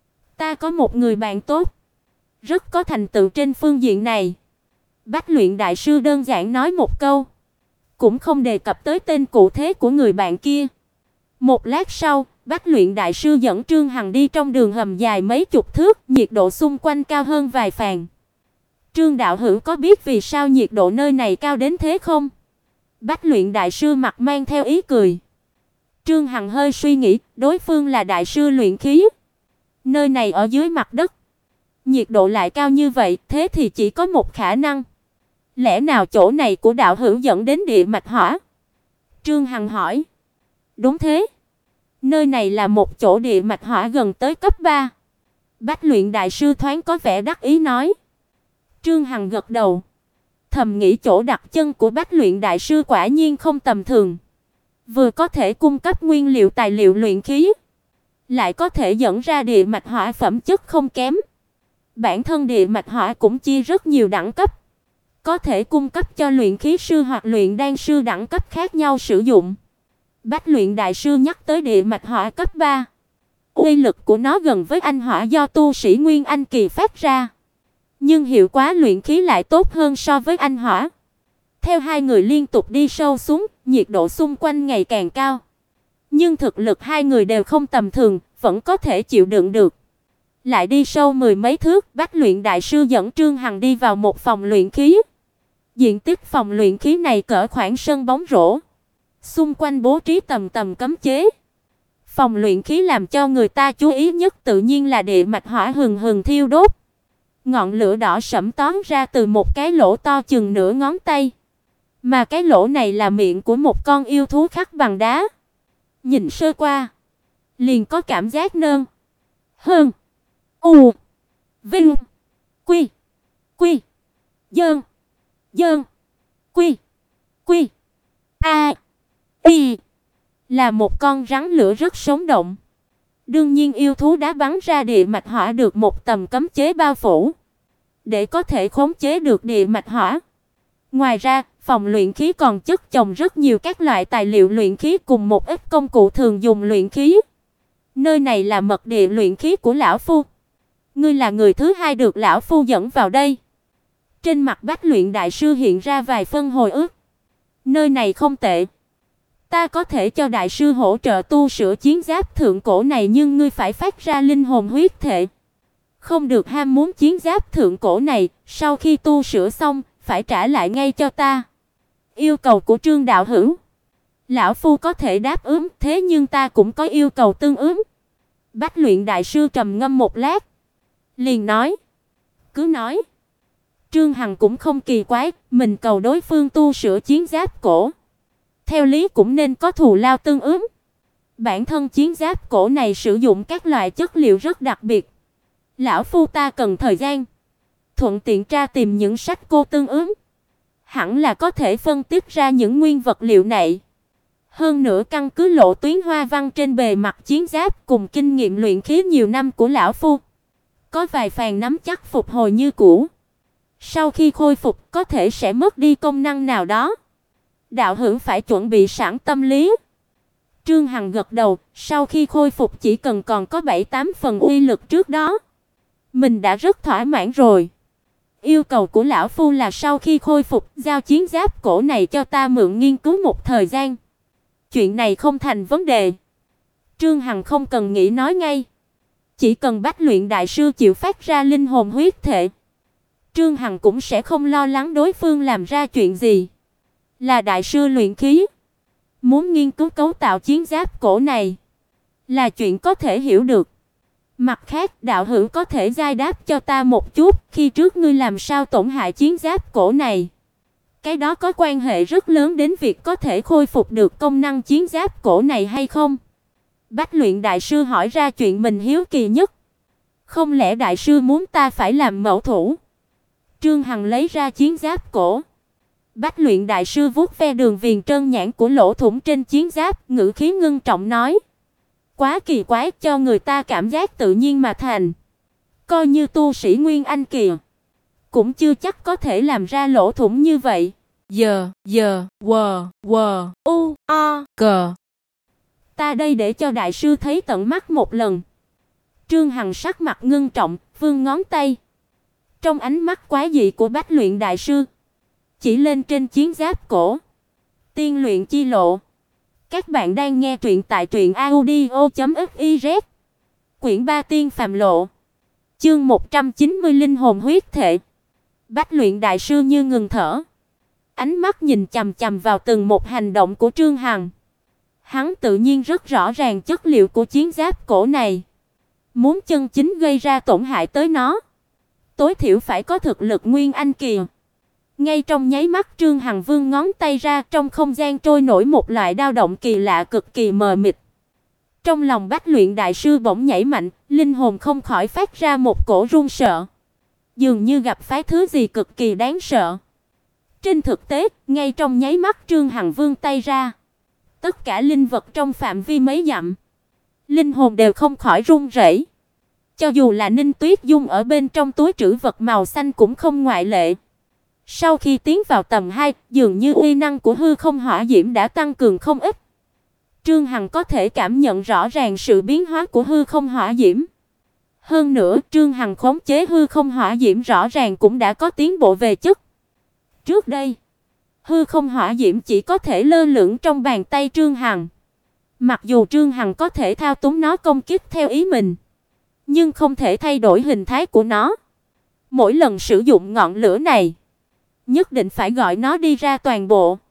Ta có một người bạn tốt, rất có thành tựu trên phương diện này. Bách luyện đại sư đơn giản nói một câu, cũng không đề cập tới tên cụ thể của người bạn kia. Một lát sau, Bách luyện đại sư dẫn Trương Hằng đi trong đường hầm dài mấy chục thước, nhiệt độ xung quanh cao hơn vài phàn. Trương đạo hữu có biết vì sao nhiệt độ nơi này cao đến thế không? Bách luyện đại sư mặt mang theo ý cười. Trương Hằng hơi suy nghĩ, đối phương là đại sư luyện khí. Nơi này ở dưới mặt đất, nhiệt độ lại cao như vậy, thế thì chỉ có một khả năng. Lẽ nào chỗ này của đạo hữu dẫn đến địa mạch hỏa? Trương Hằng hỏi. Đúng thế. Nơi này là một chỗ địa mạch hỏa gần tới cấp 3. Bách luyện đại sư thoáng có vẻ đắc ý nói. Trương Hằng gật đầu. thầm nghĩ chỗ đặt chân của Bách luyện đại sư quả nhiên không tầm thường. Vừa có thể cung cấp nguyên liệu tài liệu luyện khí, lại có thể dẫn ra địa mạch hỏa phẩm chất không kém. Bản thân địa mạch hỏa cũng chia rất nhiều đẳng cấp, có thể cung cấp cho luyện khí sư hoặc luyện đan sư đẳng cấp khác nhau sử dụng. Bách luyện đại sư nhắc tới địa mạch hỏa cấp 3. Uy lực của nó gần với anh hỏa do tu sĩ Nguyên Anh kỳ phát ra, nhưng hiệu quả luyện khí lại tốt hơn so với anh hỏa. Theo hai người liên tục đi sâu xuống, nhiệt độ xung quanh ngày càng cao, nhưng thực lực hai người đều không tầm thường, vẫn có thể chịu đựng được. Lại đi sâu mười mấy thước, Bách luyện đại sư dẫn Trương Hằng đi vào một phòng luyện khí. Diện tích phòng luyện khí này cỡ khoảng sân bóng rổ, xung quanh bố trí tầm tầm cấm chế. Phòng luyện khí làm cho người ta chú ý nhất tự nhiên là địa mạch hỏa hừng hừng thiêu đốt. Ngọn lửa đỏ sẫm tóm ra từ một cái lỗ to chừng nửa ngón tay, mà cái lỗ này là miệng của một con yêu thú khắc bằng đá. Nhìn sơ qua, liền có cảm giác nơn, hơn, u, vinh, quy, quy, dơn, dơn, quy, quy, a, y, là một con rắn lửa rất sống động. Đương nhiên yêu thú đá bắn ra địa mạch hỏa được một tầm cấm chế bao phủ, để có thể khống chế được địa mạch hỏa. Ngoài ra, phòng luyện khí còn chất chồng rất nhiều các loại tài liệu luyện khí cùng một ít công cụ thường dùng luyện khí. Nơi này là mật địa luyện khí của lão phu. Ngươi là người thứ hai được lão phu dẫn vào đây. Trên mặt Bách luyện đại sư hiện ra vài phân hồi ức. Nơi này không tệ. Ta có thể cho đại sư hỗ trợ tu sửa chiến giáp thượng cổ này, nhưng ngươi phải phát ra linh hồn huyết thể. Không được ham muốn chiến giáp thượng cổ này, sau khi tu sửa xong, phải trả lại ngay cho ta. Yêu cầu của Trương đạo hữu, lão phu có thể đáp ứng, thế nhưng ta cũng có yêu cầu tương ứng. Bách luyện đại sư trầm ngâm một lát, liền nói, cứ nói. Trương Hằng cũng không kỳ quái, mình cầu đối phương tu sửa chiến giáp cổ, theo lý cũng nên có thù lao tương ứng. Bản thân chiến giáp cổ này sử dụng các loại chất liệu rất đặc biệt, lão phu ta cần thời gian, thuận tiện tra tìm những sách cô tương ứng, hẳn là có thể phân tích ra những nguyên vật liệu này. Hơn nữa căn cứ lộ tuyến hoa văn trên bề mặt chiến giáp cùng kinh nghiệm luyện khí nhiều năm của lão phu, có vài phần nắm chắc phục hồi như cũ. Sau khi khôi phục có thể sẽ mất đi công năng nào đó. Đạo hữu phải chuẩn bị sẵn tâm lý. Trương Hằng gật đầu, sau khi khôi phục chỉ cần còn có 7-8 phần uy lực trước đó, mình đã rất thỏa mãn rồi. Yêu cầu của lão phu là sau khi khôi phục, giao chiến giáp cổ này cho ta mượn nghiên cứu một thời gian. Chuyện này không thành vấn đề. Trương Hằng không cần nghĩ nói ngay. Chỉ cần Bách luyện đại sư chịu phát ra linh hồn huyết thể, Trương Hằng cũng sẽ không lo lắng đối phương làm ra chuyện gì. Là đại sư luyện khí, muốn nghiên cứu cấu tạo chiến giáp cổ này là chuyện có thể hiểu được. Mặt khác, đạo hữu có thể giải đáp cho ta một chút, khi trước ngươi làm sao tổn hại chiến giáp cổ này? Cái đó có quan hệ rất lớn đến việc có thể khôi phục được công năng chiến giáp cổ này hay không? Bách luyện đại sư hỏi ra chuyện mình hiếu kỳ nhất. Không lẽ đại sư muốn ta phải làm mẫu thủ? Trương Hằng lấy ra chiến giáp cổ. Bách luyện đại sư vuốt ve đường viền trơn nhẵn của lỗ thủng trên chiến giáp, ngữ khí ngưng trọng nói: quá kỳ quái, cho người ta cảm giác tự nhiên mà thành. Coi như tu sĩ Nguyên Anh kỳ, cũng chưa chắc có thể làm ra lỗ thủng như vậy. Ta đây để cho đại sư thấy tận mắt một lần. Trương Hằng sắc mặt ngưng trọng, vươn ngón tay. Trong ánh mắt quái dị của Bách luyện đại sư, chỉ lên trên chiến giáp cổ. Tiên luyện chi lộ. Các bạn đang nghe truyện tại truyệnaudio.fiz. Quyển 3 Tiên phàm lộ. Chương 190 linh hồn huyết thể. Bách luyện đại sư như ngừng thở, ánh mắt nhìn chằm chằm vào từng một hành động của Trương Hằng. Hắn tự nhiên rất rõ ràng chất liệu của chiến giáp cổ này. Muốn chân chính gây ra tổn hại tới nó, tối thiểu phải có thực lực Nguyên Anh kỳ. Ngay trong nháy mắt Trương Hằng vươn ngón tay ra, trong không gian trôi nổi một loại dao động kỳ lạ cực kỳ mờ mịt. Trong lòng Bách luyện đại sư bỗng nhảy mạnh, linh hồn không khỏi phát ra một cổ run sợ. Dường như gặp phải thứ gì cực kỳ đáng sợ. Trên thực tế, ngay trong nháy mắt Trương Hằng vươn tay ra, tất cả linh vật trong phạm vi mấy dặm, linh hồn đều không khỏi run rẩy. Cho dù là Ninh Tuyết Dung ở bên trong túi trữ vật màu xanh cũng không ngoại lệ. Sau khi tiến vào tầng 2, dường như uy năng của hư không hỏa diễm đã tăng cường không ít. Trương Hằng có thể cảm nhận rõ ràng sự biến hóa của hư không hỏa diễm. Hơn nữa, Trương Hằng khống chế hư không hỏa diễm rõ ràng cũng đã có tiến bộ về chất. Trước đây, hư không hỏa diễm chỉ có thể lơ lửng trong bàn tay Trương Hằng. Mặc dù Trương Hằng có thể thao túng nó công kích theo ý mình, nhưng không thể thay đổi hình thái của nó. Mỗi lần sử dụng ngọn lửa này, nhất định phải gọi nó đi ra toàn bộ.